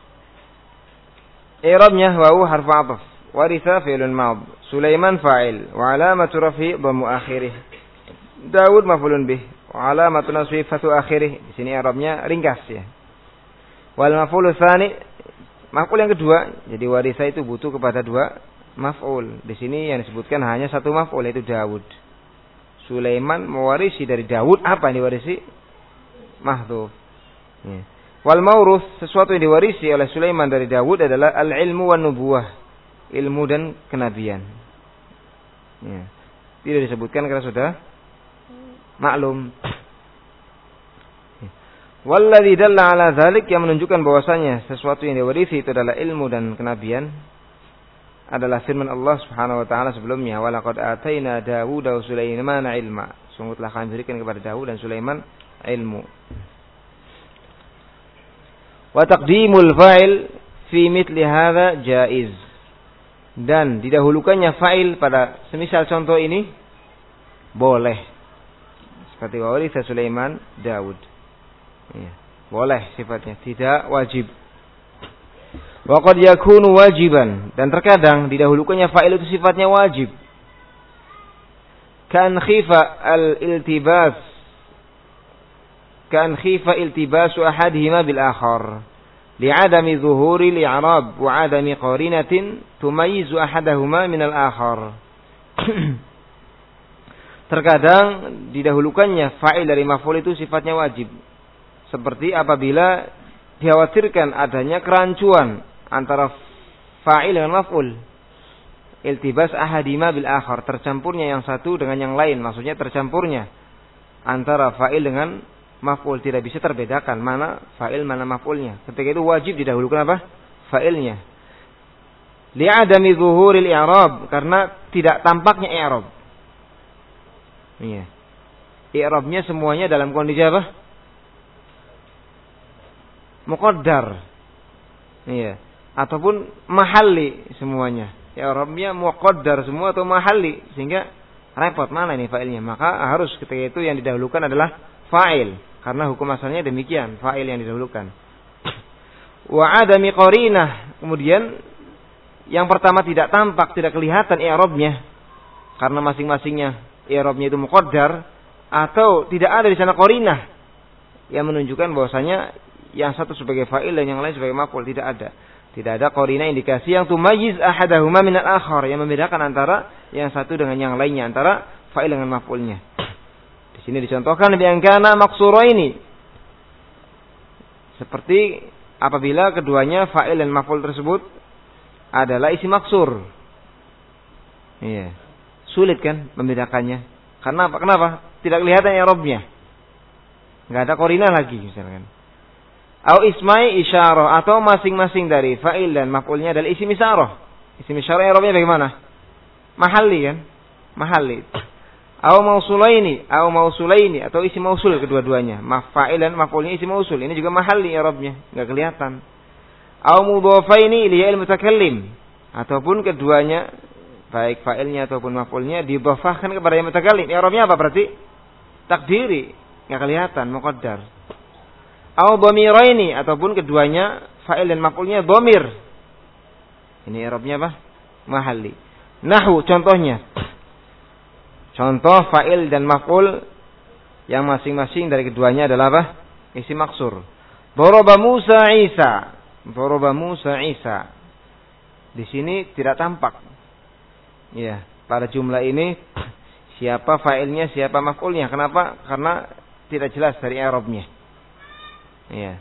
I'rabnya wawu harfu 'athf. Waritha fi'lun madh. Sulaiman fa'il wa alamatu raf'ihi dhammu akhirih. Dawud maf'ulun bih wa alamatu nasbihi fathu akhirih. Di sini i'rabnya ringkas ya. Wal maf'ulu tsani maf'ul yang kedua, jadi waritha itu butuh kepada dua maf'ul. Di sini yang disebutkan hanya satu maf'ul, yaitu Dawud. Sulaiman mewarisi dari Dawud, apa yang diwarisi? Mahdhuf. Ya. Wal mauruth, sesuatu yang diwarisi oleh Sulaiman dari Dawud adalah al-ilmu wan nubuwah, ilmu dan kenabian. Ya. Tidak disebutkan karena sudah maklum. Walladzi dalla ala dzalik, yang menunjukkan bahwasanya sesuatu yang diwarisi itu adalah ilmu dan kenabian adalah firman Allah Subhanahu wa taala sebelumnya, walaqad ataina Dawuda wa Sulaimana ilma. Sungguh telah kami berikan kepada Dawud dan Sulaiman ilmu. Wa taqdimul fa'il fi mithli hadza jaiz. Dan didahulukannya fa'il pada semisal contoh ini boleh. Seperti waritha Sulaiman Dawud. Ya, boleh sifatnya, tidak wajib. Wa qad yakunu wajiban, dan terkadang didahulukannya fa'il itu sifatnya wajib. Kan khifa al-iltibas, kan khifa iltibasu ahadihima bil akhar, li'adami zuhuri li'arab wa 'adami qarinatin tumayyizu ahadahuma min al-akhar. Terkadang didahulukannya fa'il dari maf'ul itu sifatnya wajib. Seperti apabila dikhawatirkan adanya kerancuan antara fa'il dengan maf'ul. Iltibas ahadima bil akhar, tercampurnya yang satu dengan yang lain. Maksudnya tercampurnya antara fa'il dengan maf'ul. Tidak bisa terbedakan mana fa'il mana maf'ulnya. Ketika itu wajib didahulukan apa? Fa'ilnya. Li'adami zuhuril i'rab, karena tidak tampaknya i'rab. Iya. I'rabnya semuanya dalam kondisi apa? Muqaddar, iya, ataupun mahalli semuanya. Ya Arabnya muqaddar semua atau mahalli, sehingga repot mana ini fa'ilnya. Maka harus ketika itu yang didahulukan adalah fa'il, karena hukum asalnya demikian, fa'il yang didahulukan. Wa adami qarinah, kemudian yang pertama tidak tampak, tidak kelihatan i'rabnya, karena masing-masingnya i'rabnya itu muqaddar, atau tidak ada di sana qarinah yang menunjukkan bahwasanya yang satu sebagai fa'il dan yang lain sebagai maf'ul. Tidak ada. Tidak ada qarina indikasi yang tumayyiz ahadahuma min al-akhar, yang membedakan antara yang satu dengan yang lainnya, antara fa'il dengan maf'ulnya. Di sini dicontohkan bi an kana maqsuraini, Seperti apabila keduanya fa'il dan maf'ul tersebut adalah isim maksur. Iya. Sulit kan membedakannya. Karena apa? Kenapa? Tidak kelihatan i'rabnya. Enggak ada qarinah lagi misalkan. Au ismai isyarah, atau masing-masing dari fa'il dan maf'ulnya adalah isim isyarah. Isim isyarah i'rabnya bagaimana? Mahalli kan? Mahalli. Au mausulaini, au mausulaini, atau isim mausul kedua-duanya. Maf'il dan maf'ulnya isim mausul. Ini juga mahalli i'rabnya, enggak kelihatan. Au mudhafaini li al mutakallim, ataupun keduanya baik fa'ilnya ataupun maf'ulnya didhafahkan kepada yang mutakallim. I'rabnya apa berarti? Takdiri, enggak kelihatan, muqaddar. Au dhamiraini, ataupun keduanya fa'il dan maf'ulnya dhamir. Ini i'rabnya apa? Mahalli. Nahwu contohnya. Contoh fa'il dan maf'ul yang masing-masing dari keduanya adalah apa? Isim maksur. Daraba Musa Isa. Daraba Musa Isa. Di sini tidak tampak. Ya, pada jumlah ini siapa fa'ilnya, siapa maf'ulnya. Kenapa? Karena tidak jelas dari i'rabnya. Ya.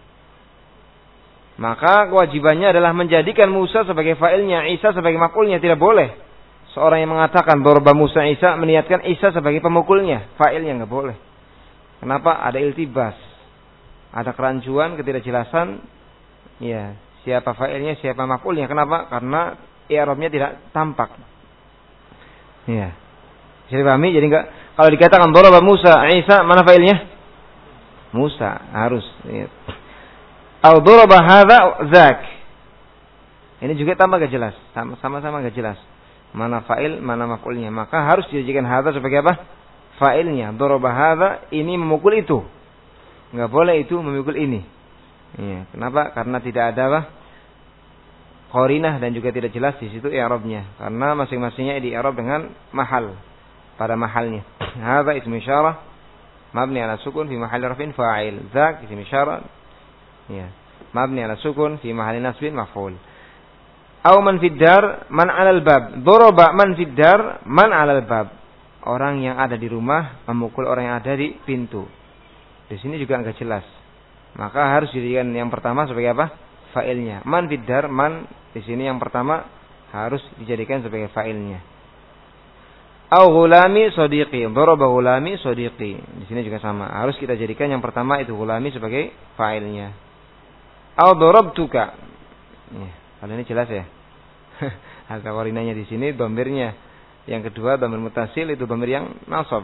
Maka kewajibannya adalah menjadikan Musa sebagai fa'ilnya, Isa sebagai maf'ulnya. Tidak boleh seorang yang mengatakan daraba Musa Isa meniatkan Isa sebagai pemukulnya, fa'ilnya enggak boleh. Kenapa? Ada iltibas, ada kerancuan, ketidakjelasan. Ya, siapa fa'ilnya, siapa maf'ulnya. Kenapa? Karena i'rabnya tidak tampak. Ya. Bisa dipahami? Jadi enggak, kalau dikatakan daraba Musa Isa, mana fa'ilnya? Musa, harus. Ya. Au daraba hadza zak. Ini juga tambah enggak jelas, sama-sama enggak jelas. Mana fa'il, mana maf'ulnya. Maka harus dijadikan hadza sebagai apa? Fa'ilnya. Daraba hadza, ini memukul itu. Enggak boleh itu memukul ini. Ya, kenapa? Karena tidak ada apa? Qarinah dan juga tidak jelas di situ i'rabnya. Karena masing-masingnya di i'rab dengan mahal, pada mahalnya. Hadza ismu isyarah mabni ala sukun fi mahalli raf'in fa'il. Dzak ismu isyarah ya, mabni ala sukun fi mahalli nasbin maf'ul. Aw man fid dar man 'alal bab. Daraba man fid dar man 'alal bab. Orang yang ada di rumah memukul orang yang ada di pintu. Di sini juga enggak jelas. Maka harus dijadikan yang pertama sebagai apa? Fa'ilnya. Man fid dar, man di sini yang pertama harus dijadikan sebagai fa'ilnya. Aw ghulami shadiqi. Daraba ghulami shadiqi. Di sini juga sama. Harus kita jadikan yang pertama itu ghulami sebagai fa'ilnya. Aw darabtuka. Ya. Kalau ini jelas ya. Ada qarinanya di sini dhamirnya. Yang kedua dhamir mutasil, itu dhamir yang nasab.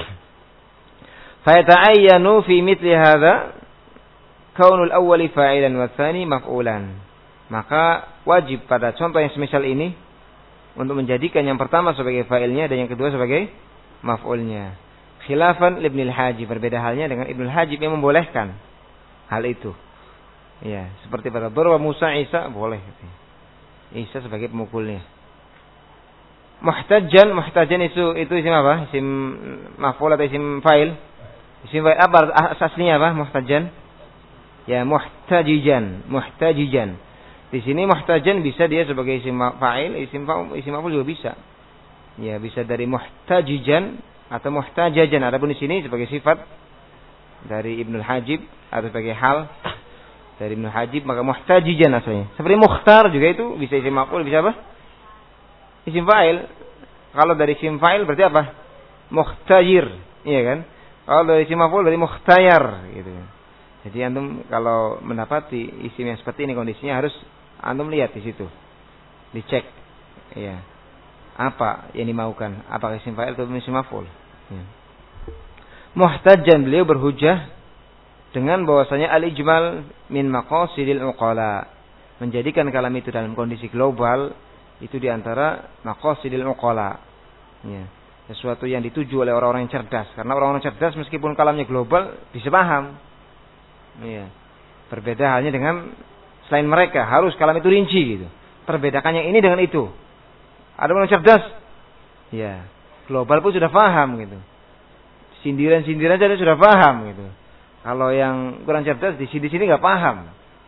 Fa yata'ayyanu fi mithli hadza kaunul awwali fa'ilan wa tsani maf'ulan. Maka wajib pada contoh yang semisal ini untuk menjadikan yang pertama sebagai fa'ilnya dan yang kedua sebagai maf'ulnya. Khilafan Ibnul Hajib, berbeda halnya dengan Ibnul Hajib yang membolehkan hal itu. Ya, seperti pada daraba Musa Isa boleh. Isa sebagai pemukulnya. Muhtajjan, muhtajjan itu itu isim apa? Isim maf'ul atau isim fa'il? Isim fa'il apa aslinya apa? Muhtajjan. Ya, muhtajijan, muhtajijan. Di sini muhtajjan bisa dia sebagai isim fa'il, isim fa'il, isim maf'ul juga bisa. Ya, bisa dari muhtajijan atau muhtajajan. Adapun di sini sebagai sifat dari Ibnul Hajib atau sebagai hal dari Ibnu Hajib, maka muhtajijan asalnya. Seperti mukhtar juga itu bisa isim maf'ul, bisa apa? Isim fa'il. Kalau dari isim fa'il berarti apa? Mukhtajir, iya kan? Kalau dari isim maf'ul berarti mukhtayar gitu. Jadi antum kalau mendapati isim yang seperti ini kondisinya harus antum lihat di situ. Dicek. Iya. Apa yang dimaukan? Apakah isim fa'il atau isim maf'ul? Ya. Muhtajjan, beliau berhujjah dengan bahwasanya al-ijmal min maqasidil uqala, menjadikan kalam itu dalam kondisi global itu diantara maqasidil uqala, ya, sesuatu yang dituju oleh orang-orang yang cerdas. Karena orang-orang cerdas meskipun kalamnya global bisa paham, ya. Berbeda halnya dengan selain mereka, harus kalam itu rinci gitu. Perbedakan yang ini dengan itu. Ada orang cerdas, ya, global pun sudah paham gitu. Sindiran-sindiran saja sudah paham gitu. Kalau yang kurang cerdas di sini sini nggak paham.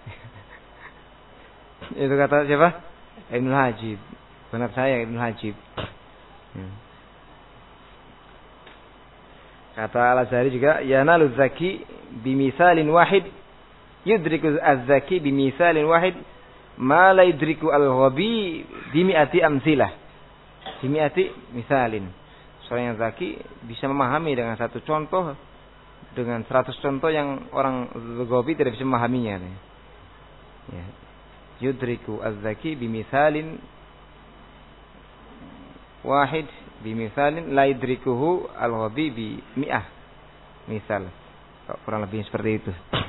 Itu kata siapa? Ibnul Hajib. Benar saya Ibnul Hajib. Kata Al-Azhari juga, yanalu zaki bimisalin wahid yudriku az-zaki bimisalin wahid ma la yudriku al-ghabi bimi'ati amsilah. Bimi'ati misalin. Seorang yang zaki bisa memahami dengan satu contoh dengan seratus contoh yang orang ghabi tidak bisa memahaminya. Ya. Yudriku az-zaki bimisalin wahid bimisalin la yudrikuhu al-ghabi bi mi'ah. Misal. Kurang lebih seperti itu.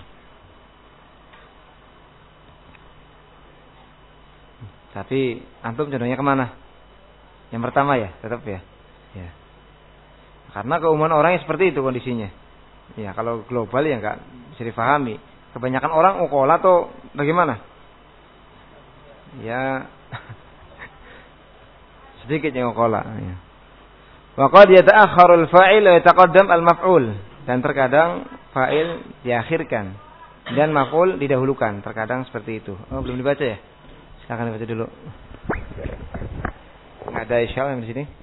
Tapi antum contohnya kemana? Yang pertama ya, tetap ya. Ya. Karena keumuman orang yang seperti itu kondisinya. Ya, kalau global ya enggak bisa difahami. Kebanyakan orang ukola atau bagaimana? Ya. Sedikit yang ukola. Ya. Wa qad yata'akhkharul fa'il wa yataqaddam al-maf'ul. Dan terkadang fa'il diakhirkan dan maf'ul didahulukan. Terkadang seperti itu. Oh, belum dibaca ya? Silakan dibaca dulu. Enggak ada isyal yang di sini.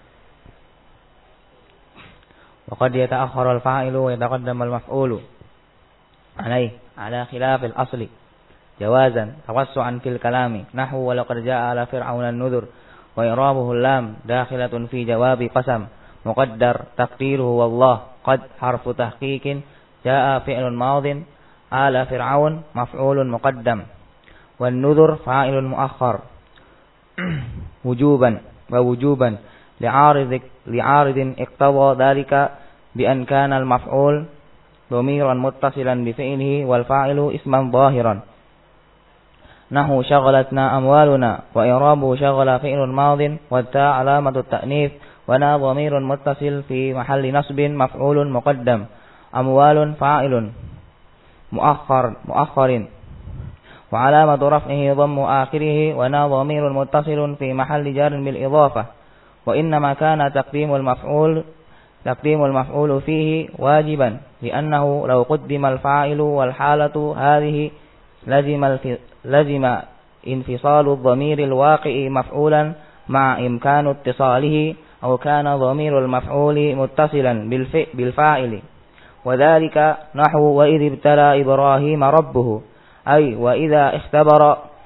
وقد يتأخر الفاعل ويتقدم المفعول عليه على خلاف الأصل جوازا توسعا في الكلام نحو ولقد جاء على فرعون النذر وإعرابه اللام داخلة في جواب قسم مقدر تقديره والله قد حرف تحقيق جاء فعل ماض آل فرعون مفعول مقدم والنذر فاعل مؤخر وجوبا ووجوبا لعارض لعارض اقتضى ذلك بأن كان المفعول ضميرا متصلا بفعله والفاعل اسما ظاهرا نحو شغلتنا أموالنا وإعرابه شغل فعل ماض والتاء علامة التأنيث ونا ضمير متصل في محل نصب مفعول مقدم أموال فاعل مؤخر مؤخر وعلامة رفعه ضم آخره ونا ضمير متصل في محل جار بالإضافة وإنما كان تقديم المفعول تقديم المفعول فيه واجبا لأنه لو قدم الفاعل والحالة هذه لزم لزم انفصال الضمير الواقع مفعولا مع إمكان اتصاله أو كان ضمير المفعول متصلا بالفاعل وذلك نحو وإذ ابتلى إبراهيم ربه أي وإذا اختبر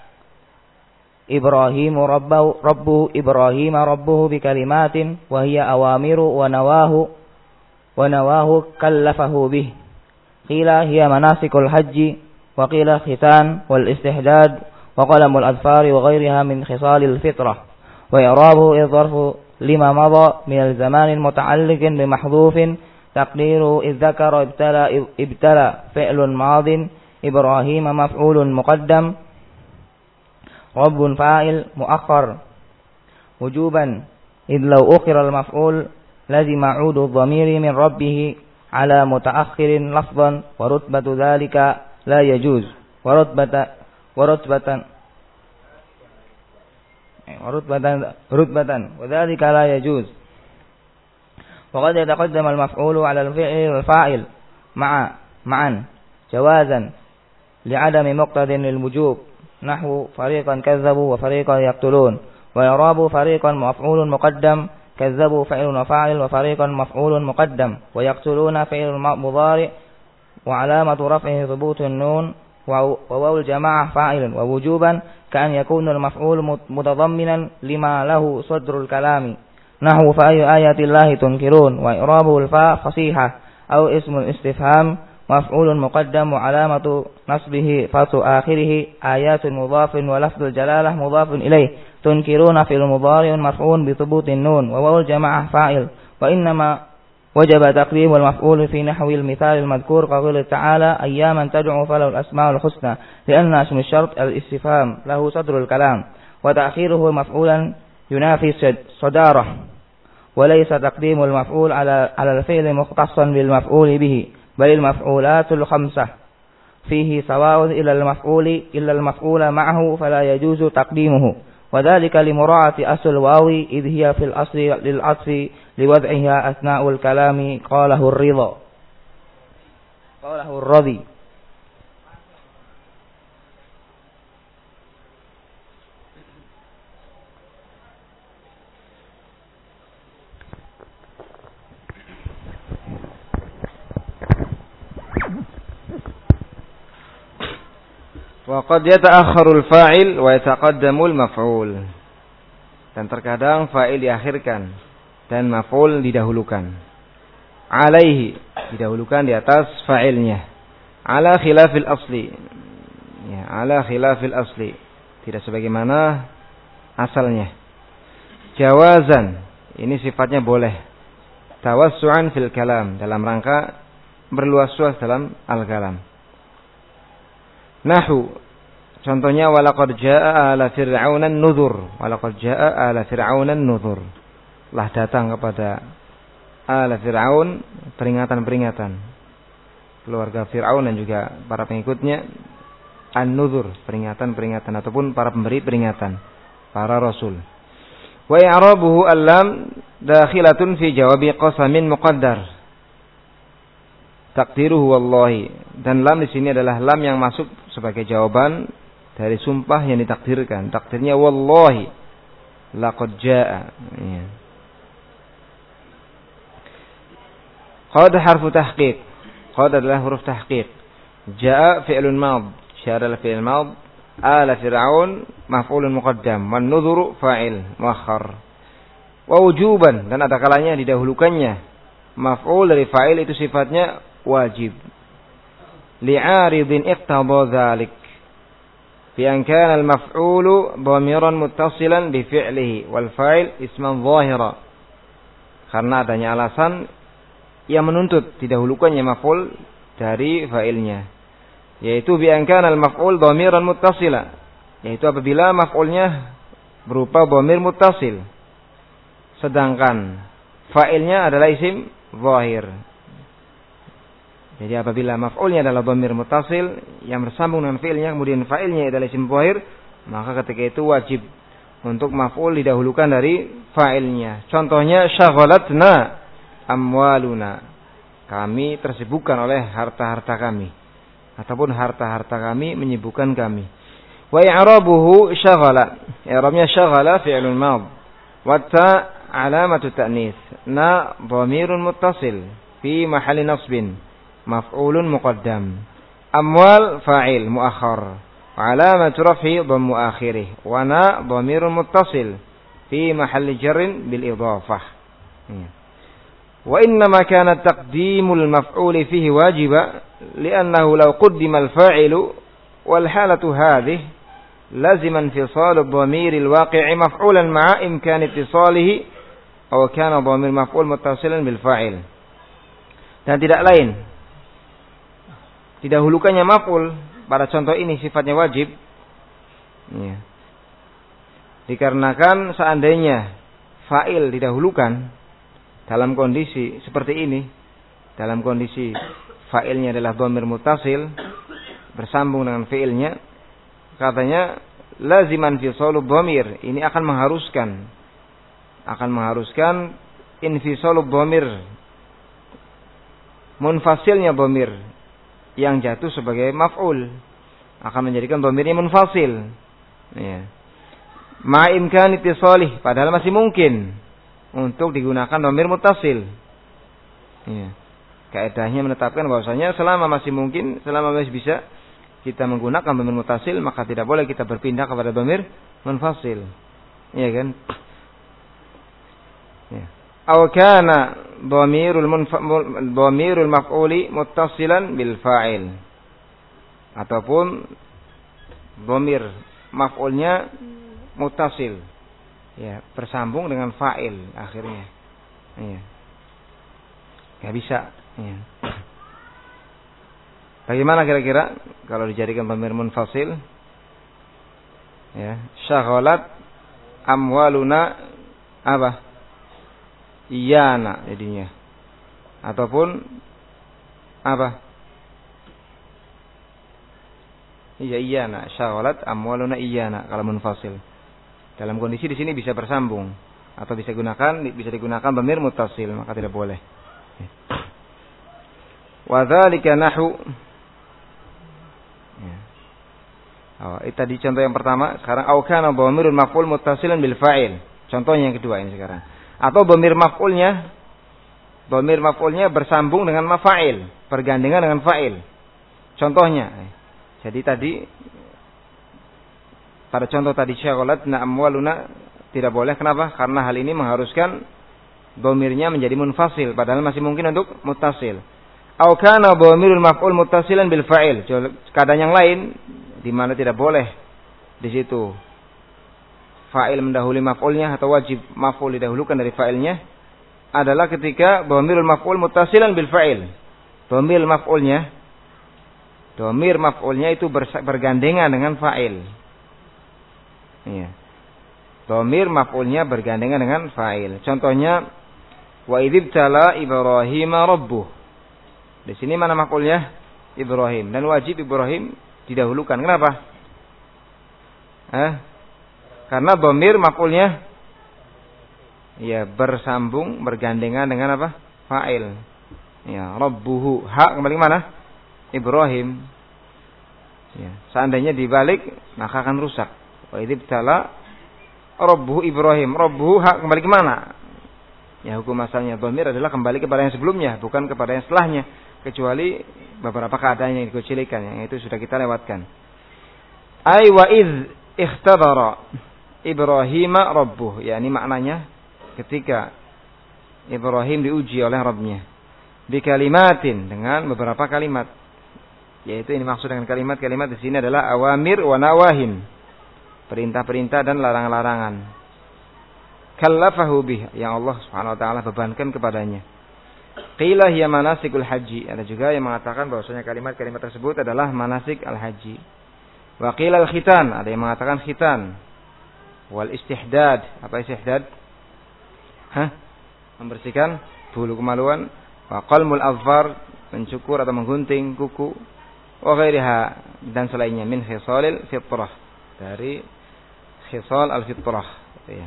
إبراهيم ربه, ربه إبراهيم ربه بكلمات وهي أوامر ونواه ونواه كلفه به قيل هي مناسك الحج وقيل الختان والاستحداد وقلم الأظفار وغيرها من خصال الفطرة وإعرابه الظرف لما مضى من الزمان المتعلق بمحذوف تقديره إذ ذكر ابتلى ابتلى فعل ماض إبراهيم مفعول مقدم رب فاعل مؤخر وجوبا إذ لو أخر المفعول لزم عود الضمير من ربه على متأخر لفظا ورتبة ذلك لا يجوز ورتبة ورتبة ورتبة رتبة وذلك لا يجوز وقد يتقدم المفعول على الفعل والفاعل مع معا جوازا لعدم مقتضى للوجوب نحو فريقا كذبوا وفريقا يقتلون ويراب فريقا مفعول مقدم كذبوا فعل وفاعل وفريقا مفعول مقدم ويقتلون فعل مضارع وعلامة رفعه ثبوت النون وواو الجماعة فاعل ووجوبا كأن يكون المفعول متضمنا لما له صدر الكلام نحو فأي آية الله تنكرون وإعرابه الفاء فصيحة أو اسم الاستفهام مفعول مقدم وعلامة نصبه فتح آخره آيات مضاف ولفظ الجلالة مضاف إليه تنكرون في المضارع مرفوع بثبوت النون وواو الجماعة فاعل وإنما وجب تقديم المفعول في نحو المثال المذكور قوله تعالى أياما تدعو فله الأسماء الحسنى لأن اسم الشرط الاستفهام له صدر الكلام وتأخيره مفعولا ينافي صداره وليس تقديم المفعول على على الفعل مختصا بالمفعول به بل المفعولات الخمسة فيه سواء إلى المفعول إلا المفعول معه فلا يجوز تقديمه وذلك لمراعاة أصل الواو إذ هي في الأصل للعطف لوضعها أثناء الكلام قاله الرضا قاله الرضي Wa qad yata'akhkharul fa'il wa yataqaddamul maf'ul. Dan terkadang fa'il diakhirkan dan maf'ul didahulukan. Alaihi didahulukan di atas fa'ilnya. Ala khilafil asli. Ya, ala khilafil asli. Tidak sebagaimana asalnya. Jawazan, ini sifatnya boleh. Tawassu'an fil kalam, dalam rangka berluas-luas dalam al-kalam. Nahu, contohnya walaqad jaa'a ala fir'auna an-nuzur, walaqad jaa'a ala fir'auna an-nuzur. Telah datang kepada ala Fir'aun peringatan-peringatan. Keluarga Fir'aun dan juga para pengikutnya an-nuzur, peringatan-peringatan ataupun para pemberi peringatan, para rasul. Wa i'rabuhu al-lam dakhilatun fi jawabi qasamin muqaddar. Takdiruhu wallahi, dan lam di sini adalah lam yang masuk sebagai jawaban dari sumpah yang ditakdirkan. Takdirnya wallahi laqad jaa. Ya. Qad harfu tahqiq. Qad adalah huruf tahqiq. Jaa fi'lun mad. Jaa adalah fi'il mad. Ala fir'aun maf'ulun muqaddam. Wan nuzuru fa'il muakhkhar. Wa wujuban, dan ada kalanya didahulukannya. Maf'ul dari fa'il itu sifatnya wajib. Li'aridin iqtada dzalik. Bi an kana al-maf'ulu dhamiran muttasilan bi fi'lihi wal fa'il isman dhahira. Karena adanya alasan yang menuntut didahulukannya maf'ul dari fa'ilnya, yaitu bi an kana al-maf'ul dhamiran muttasila, yaitu apabila maf'ulnya berupa dhamir muttasil sedangkan fa'ilnya adalah isim zahir. Jadi apabila maf'ulnya adalah dhamir muttasil yang bersambung dengan fi'ilnya, kemudian fa'ilnya adalah isim zahir, maka ketika itu wajib untuk maf'ul didahulukan dari fa'ilnya. Contohnya syaghalatna amwaluna, kami tersibukkan oleh harta-harta kami, ataupun harta-harta kami menyibukkan kami. Wa i'rabuhu syaghala, i'rabnya syaghala fi'lun madh, wa ta alamatu ta'nis, na dhamirun muttasil fi mahalli nasbin maf'ulun muqaddam, amwal fa'il muakhkhar, alamatu raf'i dhammu akhirih, wa na dhamirun muttasil fi mahalli jarrin bil idhafah. Wa innama kana taqdimul maf'uli fihi wajiba li'annahu law quddima al-fa'ilu wal halatu hadhihi lazima infisal ad-dhamir al-waqi'i maf'ulan ma'a imkan ittisalihi aw kana dhamir maf'ul muttasilan bil fa'il. Dan tidak lain didahulukannya maf'ul pada contoh ini sifatnya wajib, ya, dikarenakan seandainya fa'il didahulukan dalam kondisi seperti ini, dalam kondisi fa'ilnya adalah dhamir muttasil bersambung dengan fi'ilnya, katanya laziman fisalud dhamir, ini akan mengharuskan akan mengharuskan infisalud dhamir, munfasilnya dhamir yang jatuh sebagai maf'ul akan menjadikan dhamirnya munfasil, ya, ma imkan ittisalih, padahal masih mungkin untuk digunakan dhamir muttasil. Ya. Kaidahnya menetapkan bahwasanya selama masih mungkin, selama masih bisa kita menggunakan dhamir muttasil, maka tidak boleh kita berpindah kepada dhamir munfasil. Iya kan? Ya. Aw kana dhamirul dhamirul maf'uli muttasilan bil fa'il. Ataupun dhamir maf'ulnya muttasil, ya, bersambung dengan fa'il akhirnya. Iya. Enggak bisa, ya. Bagaimana kira-kira kalau dijadikan dhamir munfasil? Ya, syaghalat amwaluna apa? Iyana jadinya. Ataupun apa? Iya, iyana, syaghalat amwaluna iyana kalau munfasil. Dalam kondisi di sini bisa bersambung atau bisa gunakan bisa digunakan dhamir muttasil, maka tidak boleh. Wa dzalika nahu. Ya. Oh, itu tadi contoh yang pertama. Sekarang au kana dhamirul maf'ul muttasilan bil fa'il. Contohnya yang kedua ini sekarang. Atau dhamir maf'ulnya dhamir maf'ulnya bersambung dengan maf'il, bergandengan dengan fa'il. Contohnya. Jadi tadi pada contoh tadi syaghalatna amwaluna tidak boleh. Kenapa? Karena hal ini mengharuskan dhamirnya menjadi munfasil padahal masih mungkin untuk muttasil. Au kana dhamirul maf'ul muttasilan bil fa'il. Keadaan yang lain di mana tidak boleh di situ fa'il mendahului maf'ulnya atau wajib maf'ul didahulukan dari fa'ilnya adalah ketika dhamirul maf'ul muttasilan bil fa'il. Dhamir maf'ulnya dhamir maf'ulnya itu bergandengan dengan fa'il. Iya. Dhamir maf'ulnya bergandengan dengan fa'il. Contohnya wa idzibtala Ibrahima rabbuh. Di sini mana maf'ulnya? Ibrahim, dan wajib Ibrahim didahulukan. Kenapa? Eh? Karena dhamir maf'ulnya ya bersambung bergandengan dengan apa? Fa'il. Ya, rabbuhu, hak kembali ke mana? Ibrahim. Ya, seandainya dibalik maka akan rusak. Wa idzibtala rabbuhu Ibrahim. Rabbuhu hak kembali ke mana? Ya, hukum asalnya dhamir adalah kembali kepada yang sebelumnya, bukan kepada yang setelahnya, kecuali beberapa keadaan yang dikucilkan, yang itu sudah kita lewatkan. Ai wa idz ikhtadara Ibrahima rabbuh, yakni maknanya ketika Ibrahim diuji oleh Rabbnya bikalimatin, dengan beberapa kalimat, yaitu ini maksud dengan kalimat-kalimat di sini adalah awamir wa nawahin, perintah-perintah dan larangan-larangan. Kallafahu bih, yang Allah Subhanahu wa taala bebankan kepadanya. Qila hiya manasikul haji, ada juga yang mengatakan bahwasanya kalimat-kalimat tersebut adalah manasik al-haji. Wa qila al-khitan, ada yang mengatakan khitan. Wal istihdad, apa istihdad? Hah? Membersihkan bulu kemaluan. Wa qalmul azfar, mencukur atau menggunting kuku. Wa ghairiha, dan selainnya min khisalil fitrah, dari khisal al-fitrah, ya.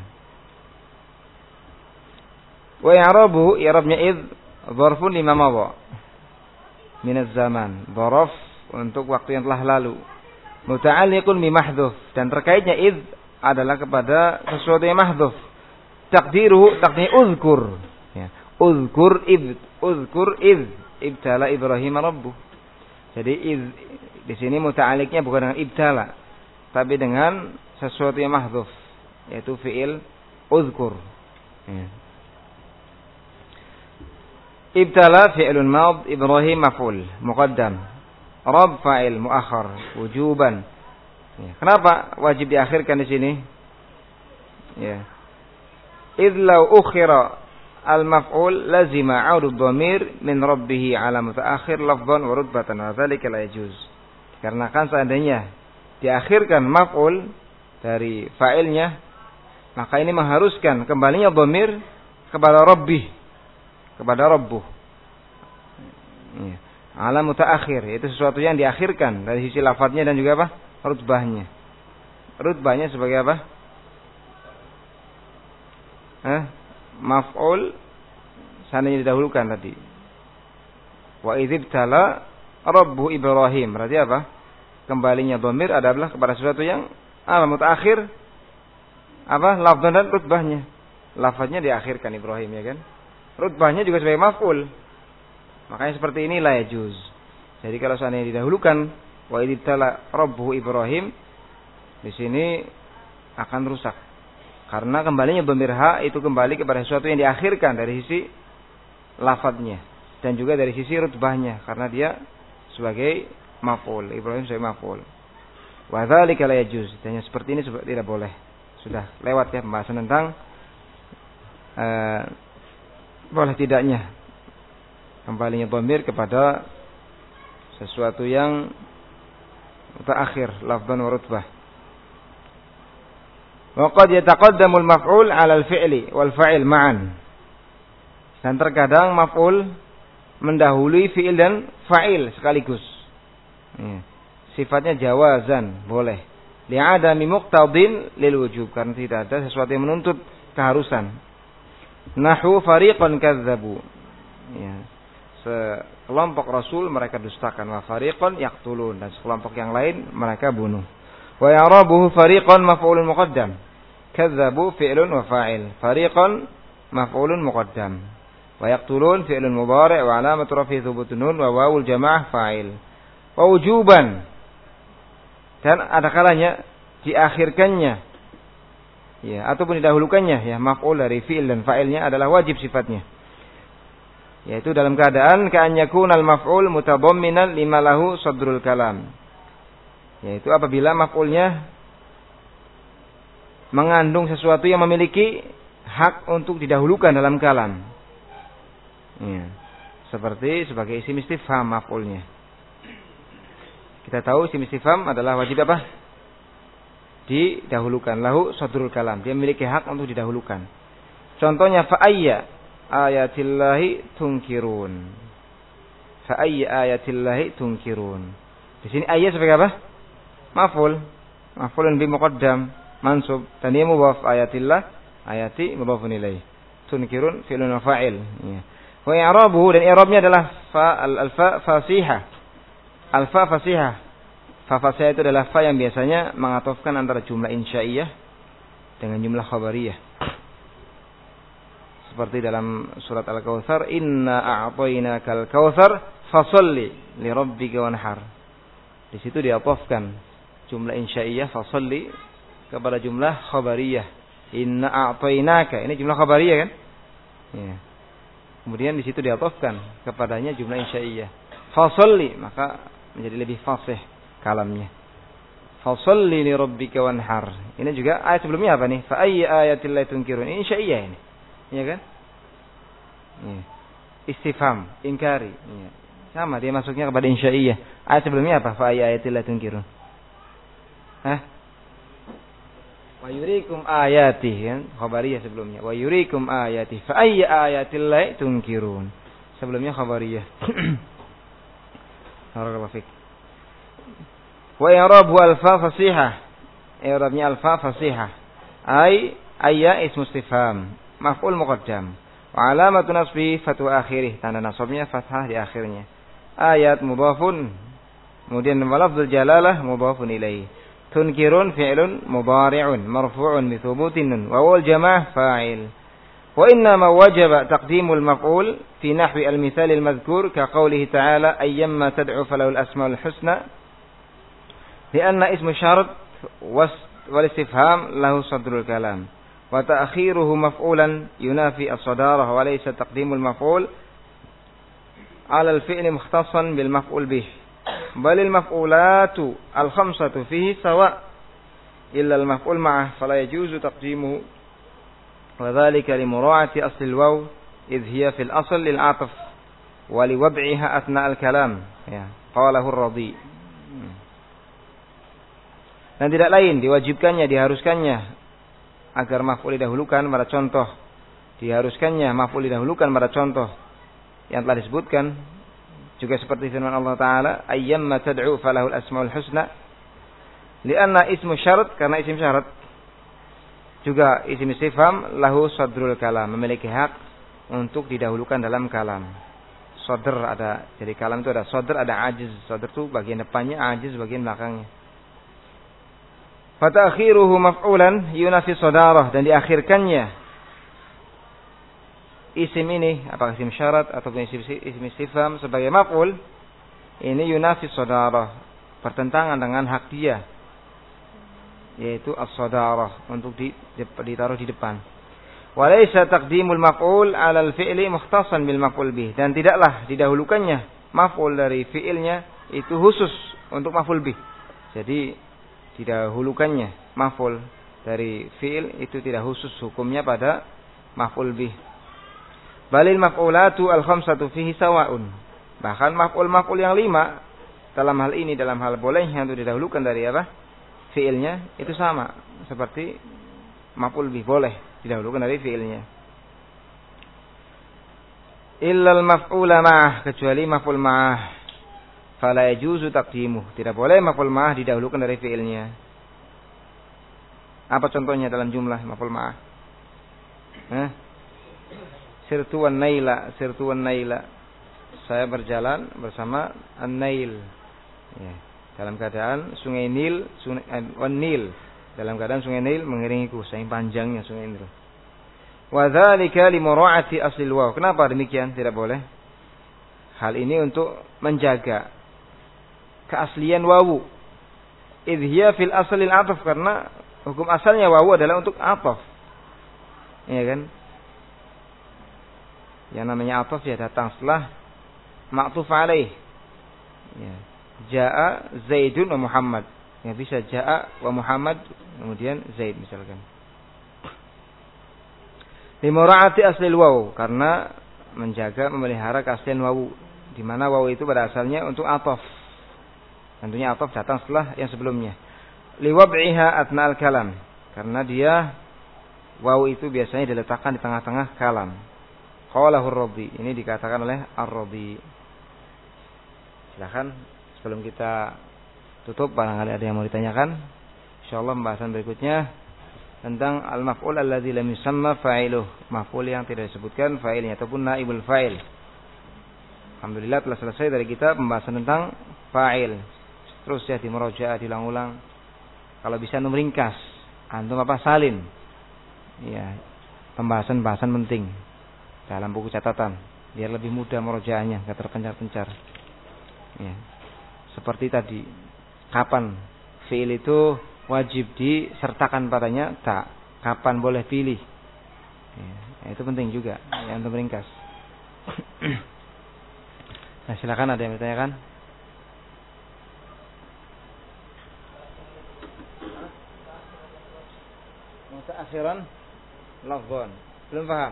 Wa i'rabuhu, i'rabnya id dzarfun lima madha min az-zaman, dzaraf untuk waktu yang telah lalu, muta'alliqun bi mahdhuf, dan terkaitnya id adalah kepada sesuatu yang mahdhuf. Taqdiruhu, taqdir uzkur, ya. Uzkur id, uzkur id ibtala Ibrahim rabbuh. Jadi id di sini muta'alliqnya bukan dengan ibtala, tapi dengan sesuatu yang mahdhuf, yaitu fi'il uzkur, ya. Ibtala fi'lun mad, Ibrahim maf'ul muqaddam, Rabb fa'il muakhar wujuban. Ya. Kenapa wajib diakhirkan di sini? Ya. Idz law ukhira al-maf'ul lazima 'audu dhamir min rabbih 'ala mutaakhir lafdhan wa rutbatan, wa dzalika la yajuz. Karena kan seandainya diakhirkan maf'ul dari fa'ilnya, maka ini mengharuskan kembalinya dhamir kepada rabbih, kepada rabbuh, ya. Ala mutaakhir, itu sesuatu yang diakhirkan dari sisi lafadznya dan juga apa? Rutbahnya. Rutbahnya sebagai apa? Hah? Maf'ul seandainya didahulukan tadi. Wa idzibtala rabbu Ibrahim, berarti apa? Kembalinya dhamir adalah kepada sesuatu yang apa? Mutaakhir, apa? Lafdzan dan rutbahnya. Lafadznya diakhirkan Ibrahim, ya kan? Rutbahnya juga sebagai maf'ul. Makanya seperti ini la yajuz. Jadi kalau seandainya didahulukan wa idzibtala rabbuhu Ibrahim, di sini akan rusak. Karena kembalinya dhamir ha itu kembali kepada sesuatu yang diakhirkan dari sisi lafadznya dan juga dari sisi rutbahnya, karena dia sebagai maf'ul, Ibrahim sebagai maf'ul. Wa dzalika la yajuz. Dan seperti ini tidak boleh. Sudah lewat ya pembahasan tentang uh, boleh tidaknya kembalinya dhamir kepada sesuatu yang mutaakhir lafdhan wa rutbah. Wa qad yataqaddamu al-maf'ul 'ala al-fi'li wal fa'il ma'an. Dan terkadang maf'ul mendahului fi'il dan fa'il sekaligus. Ya. Sifatnya jawazan, boleh. Li'adami muqtadin lil wujub, karena tidak ada sesuatu yang menuntut keharusan. Nahu fariqan kadzabu. Ya. Sekelompok rasul mereka dustakan, wa fariqan yaqtulun, dan sekelompok yang lain mereka bunuh. Wa ya'rabuhu fariqan maf'ulun muqaddam. Kadzabu fi'lun wa fa'il. Fariqan maf'ulun muqaddam. Wa yaqtulun fi'lun mudhari' wa 'alamatu raf'ihi thubutun nun wa wawul jamaah fa'il. Wa wujuban. Dan ada kalanya diakhirkannya ya ataupun didahulukannya ya maf'ul dari fi'il dan fa'ilnya adalah wajib sifatnya. Yaitu dalam keadaan ka'an yakunal maf'ul mutadamminan lima lahu sadrul kalam. Yaitu apabila maf'ulnya mengandung sesuatu yang memiliki hak untuk didahulukan dalam kalam. Ya. Seperti sebagai isim istifham maf'ulnya. Kita tahu isim istifham adalah wajib apa? Didahulukan. Lahu sadrul kalam. Dia memiliki hak untuk didahulukan. Contohnya fa'ayya ayatillahi tunkirun. Fa'ayya ayatillahi tunkirun. Di sini ayat sebagai apa? Maf'ul. Maf'ulun bi muqaddam, mansub. Dan dia mudhaf ayatillah, ayati mudhafun ilaih. Tunkirun fi'lun wa fa'il. Ya. Wa i'rabuhu, dan i'rabnya adalah fa al-fa fasihah. Al-fa fasihah. Fa fasihah itu adalah fa yang biasanya mengatofkan antara jumlah insya'iyah dengan jumlah khabariyah. Seperti dalam surat Al-Kautsar, inna a'tainakal kautsar fasholli li rabbika wanhar. Di situ diatofkan jumlah insya'iyah fasholli kepada jumlah khabariyah. Inna a'tainaka, ini jumlah khabariyah kan? Ya. Kemudian di situ diatofkan kepadanya jumlah insya'iyah. Fasholli, maka menjadi lebih fasih kalamnya. Fasholli li rabbika wanhar. Ini juga ayat sebelumnya apa nih? Fa ayyi ayatillahi tunkirun. Ini insya'iyah ini. Iya kan? Ya. Istifham, ingkari. Ya. Sama dia masuknya kepada insya'iyah. Ayat sebelumnya apa? Fa ayyi ayatillahi tunkirun. Hah? Wa yurikum ayati, kan? Khabariyah sebelumnya. Wa yurikum ayati. Fa ayyi ayatillahi tunkirun. Sebelumnya khabariyah. Barakallahu fik. Wa i'rabu alfa fasihah. I'rabnya alfa fasihah. Ai ayya ismu istifham, maf'ul muqaddam. Wa alamatu nasbi fatu akhirih. Tanda nasabnya fathah di akhirnya. Ayat mudhafun. Kemudian lafzul jalalah mudhafun ilaihi. Tunkirun fi'lun mudhari'un marfu'un bi thubutin nun wa wal jamaah fa'il. Wa inna ma wajaba taqdimul maf'ul fi nahwi al-mithal al-madhkur ka qawlihi ta'ala ayyamma tad'u falahu al-asma'ul husna. Lianna ismu syarat wal istifham lahu sadrul kalam. Wa ta'khiruhu maf'ulan yunafi as-sadarah wa laysa taqdimul maf'ul 'ala al-fi'li mukhtassan bil maf'ul bih. بل المفعولات الخمسة فيه سواء إلا المفعول معه فلا يجوز تقديمه وذلك لمراعاة أصل الواو إذ هي في الأصل للعطف ولوضعها أثناء الكلام قاله الرضي. Dan tidak lain diwajibkannya, diharuskannya agar maf'ul didahulukan pada contoh, diharuskannya maf'ul didahulukan pada contoh yang telah disebutkan. Juga seperti firman Allah Ta'ala, ayyamma tad'u falahul asmaul husna. Lianna ismu syarat, karena isim syarat. Juga isim istifham, lahu sadrul kalam, memiliki hak untuk didahulukan dalam kalam. Sadr ada, jadi kalam itu ada sadr, ada ajiz. Sadr itu bagian depannya, ajiz bagian belakangnya. Fatakhiruhu maf'ulan yunafi sadarah, dan diakhirkannya isim ini, apakah isim syarat ataupun isim, isim istifham sebagai maf'ul, ini yunafi sadarah, bertentangan dengan hak dia, yaitu as-sadarah, untuk ditaruh di depan. Walaysa taqdimul maf'ul 'ala al-fi'li mukhtassan bil maf'ul bih, dan tidaklah didahulukannya maf'ul dari fi'ilnya itu khusus untuk maf'ul bih. Jadi didahulukannya maf'ul dari fi'il itu tidak khusus hukumnya pada maf'ul bih. Balil maf'ulatu al-khamsatu fihi sawa'un. Bahkan maf'ul-maf'ul yang lima dalam hal ini, dalam hal bolehnya untuk didahulukan dari apa? Fi'ilnya itu sama seperti maf'ul bih, boleh didahulukan dari fi'ilnya. Illal maf'ula ma'ah, kecuali maf'ul ma'ah. Fala yajuzu taqdimuh, tidak boleh maf'ul ma'ah didahulukan dari fi'ilnya. Apa contohnya dalam jumlah maf'ul ma'ah? Hah? Sirtu wan naila, sirtu wan naila. Saya berjalan bersama an-nail. Ya, dalam keadaan sungai Nil, sungai wan Nil. Dalam keadaan sungai Nil mengiringiku, saking panjangnya sungai Nil. Wa dzalika li mura'ati aslil waw. Kenapa demikian? Tidak boleh. Hal ini untuk menjaga keaslian wawu. idhiya fil aslil ataf, karena hukum asalnya wawu adalah untuk ataf. Iya kan? Yang namanya ataf ya datang setelah ma'tuf alaih. Ya. Ja'a Zaidun wa Muhammad. Ya bisa ja'a wa Muhammad kemudian Zaid misalkan. Limura'ati aslil wawu, karena menjaga memelihara keaslian wawu, di mana wawu itu pada asalnya untuk ataf. Tentunya ataf datang setelah yang sebelumnya. Liwab'iha atna'al kalam, karena dia wawu itu biasanya diletakkan di tengah-tengah kalam. Qalahu ar-Rabi, ini dikatakan oleh Ar-Rabi. Silakan sebelum kita tutup barangkali ada yang mau ditanyakan. Insyaallah pembahasan berikutnya tentang al-maf'ul alladzi lam yusamma fa'iluh, maf'ul yang tidak disebutkan fa'ilnya ataupun naibul fa'il. Alhamdulillah telah selesai dari kita pembahasan tentang fa'il. Terus ya di murojaah diulang-ulang. Kalau bisa meringkas, antum apa salin. Ya, pembahasan-pembahasan penting dalam buku catatan biar lebih mudah murojaahnya, enggak terpencar-pencar. Ya. Seperti tadi, kapan fi'il itu wajib disertakan padanya tak, kapan boleh pilih. Ya, itu penting juga yang untuk meringkas. Nah, silakan ada yang bertanyakan? Mutaakhiran lafzan. Belum paham?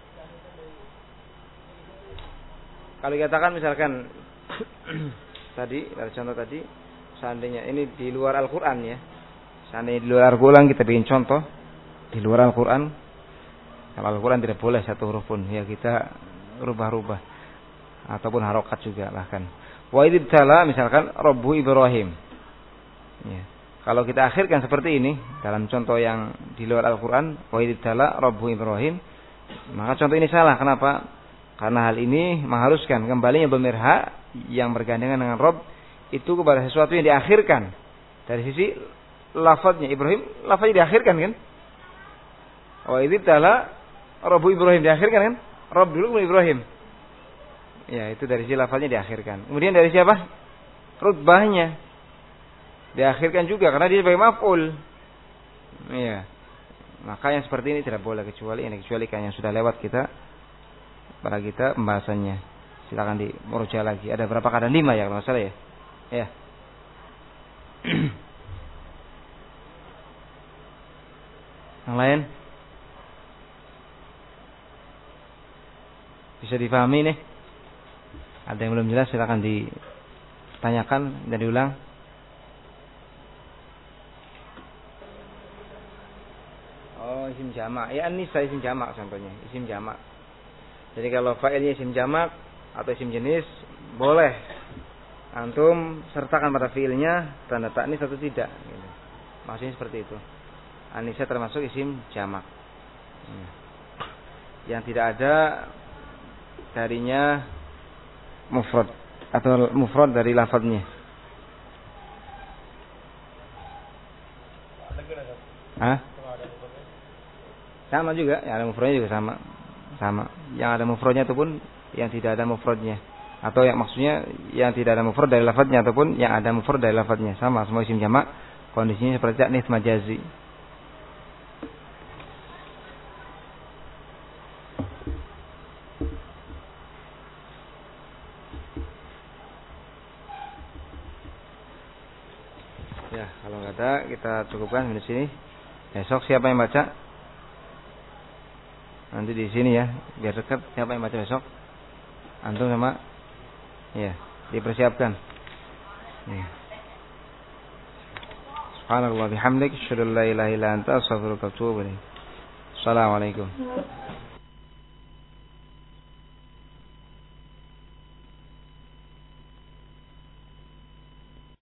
Kalau dikatakan misalkan tadi, dari contoh tadi, seandainya ini di luar Al-Qur'an ya. Seandainya di luar Al-Qur'an kita bikin contoh di luar Al-Qur'an. Kalau Al-Qur'an tidak boleh satu huruf pun, ya kita rubah-rubah ataupun harokat juga bahkan. Wa idibtala misalkan Rabbu Ibrahim. Ya. Kalau kita akhirkan seperti ini dalam contoh yang di luar Al-Qur'an, wa idibtala Rabbu Ibrahim, maka contoh ini salah. Kenapa? Karena hal ini mengharuskan kembalinya dhamir ha yang bergandengan dengan Rabb itu kepada sesuatu yang diakhirkan. Dari sisi lafadznya Ibrahim, lafadznya diakhirkan kan? Wa idibtala Rabbu Ibrahim diakhirkan kan? Rabb dulu kemudian Ibrahim. Ya, itu dari sisi lafadznya diakhirkan. Kemudian dari siapa? Rutbahnya diakhirkan juga karena dia sebagai maf'ul. Iya. Maka yang seperti ini tidak boleh kecuali ini kecuali kan yang sudah lewat kita pada kita pembahasannya. Silakan di murojaah lagi. Ada berapa keadaan? Lima ya kalau salah ya. Ya. Yang lain? Bisa difahami nih? Ada yang belum jelas silakan ditanyakan dan diulang. Oh, isim jamak. Ya an-nisa isim jamak contohnya, isim jamak. Jadi kalau fa'ilnya isim jamak atau isim jenis boleh antum sertakan pada fi'ilnya tanda ta'nis atau tidak gitu. Maksudnya seperti itu. An-nisa termasuk isim jamak. Yang tidak ada darinya mufrad atau mufrad dari lafadznya. Hah? Sama juga, yang ada mufradnya juga sama. Sama. Yang ada mufradnya ataupun yang tidak ada mufradnya. Atau yang maksudnya yang tidak ada mufrad dari lafadznya ataupun yang ada mufrad dari lafadznya. Sama semua isim jamak. Kondisinya seperti ta'nis majazi. Ya, kalau nggak ada kita cukupkan di sini. Besok siapa yang baca? Nanti di sini ya, biar dekat. Siapa yang baca besok? Antum sama? Ya, dipersiapkan. Ya. Subhanallah bihamdik, asyhadu an la ilaha illa anta, astaghfiruka wa atubu ilaik. Assalamualaikum.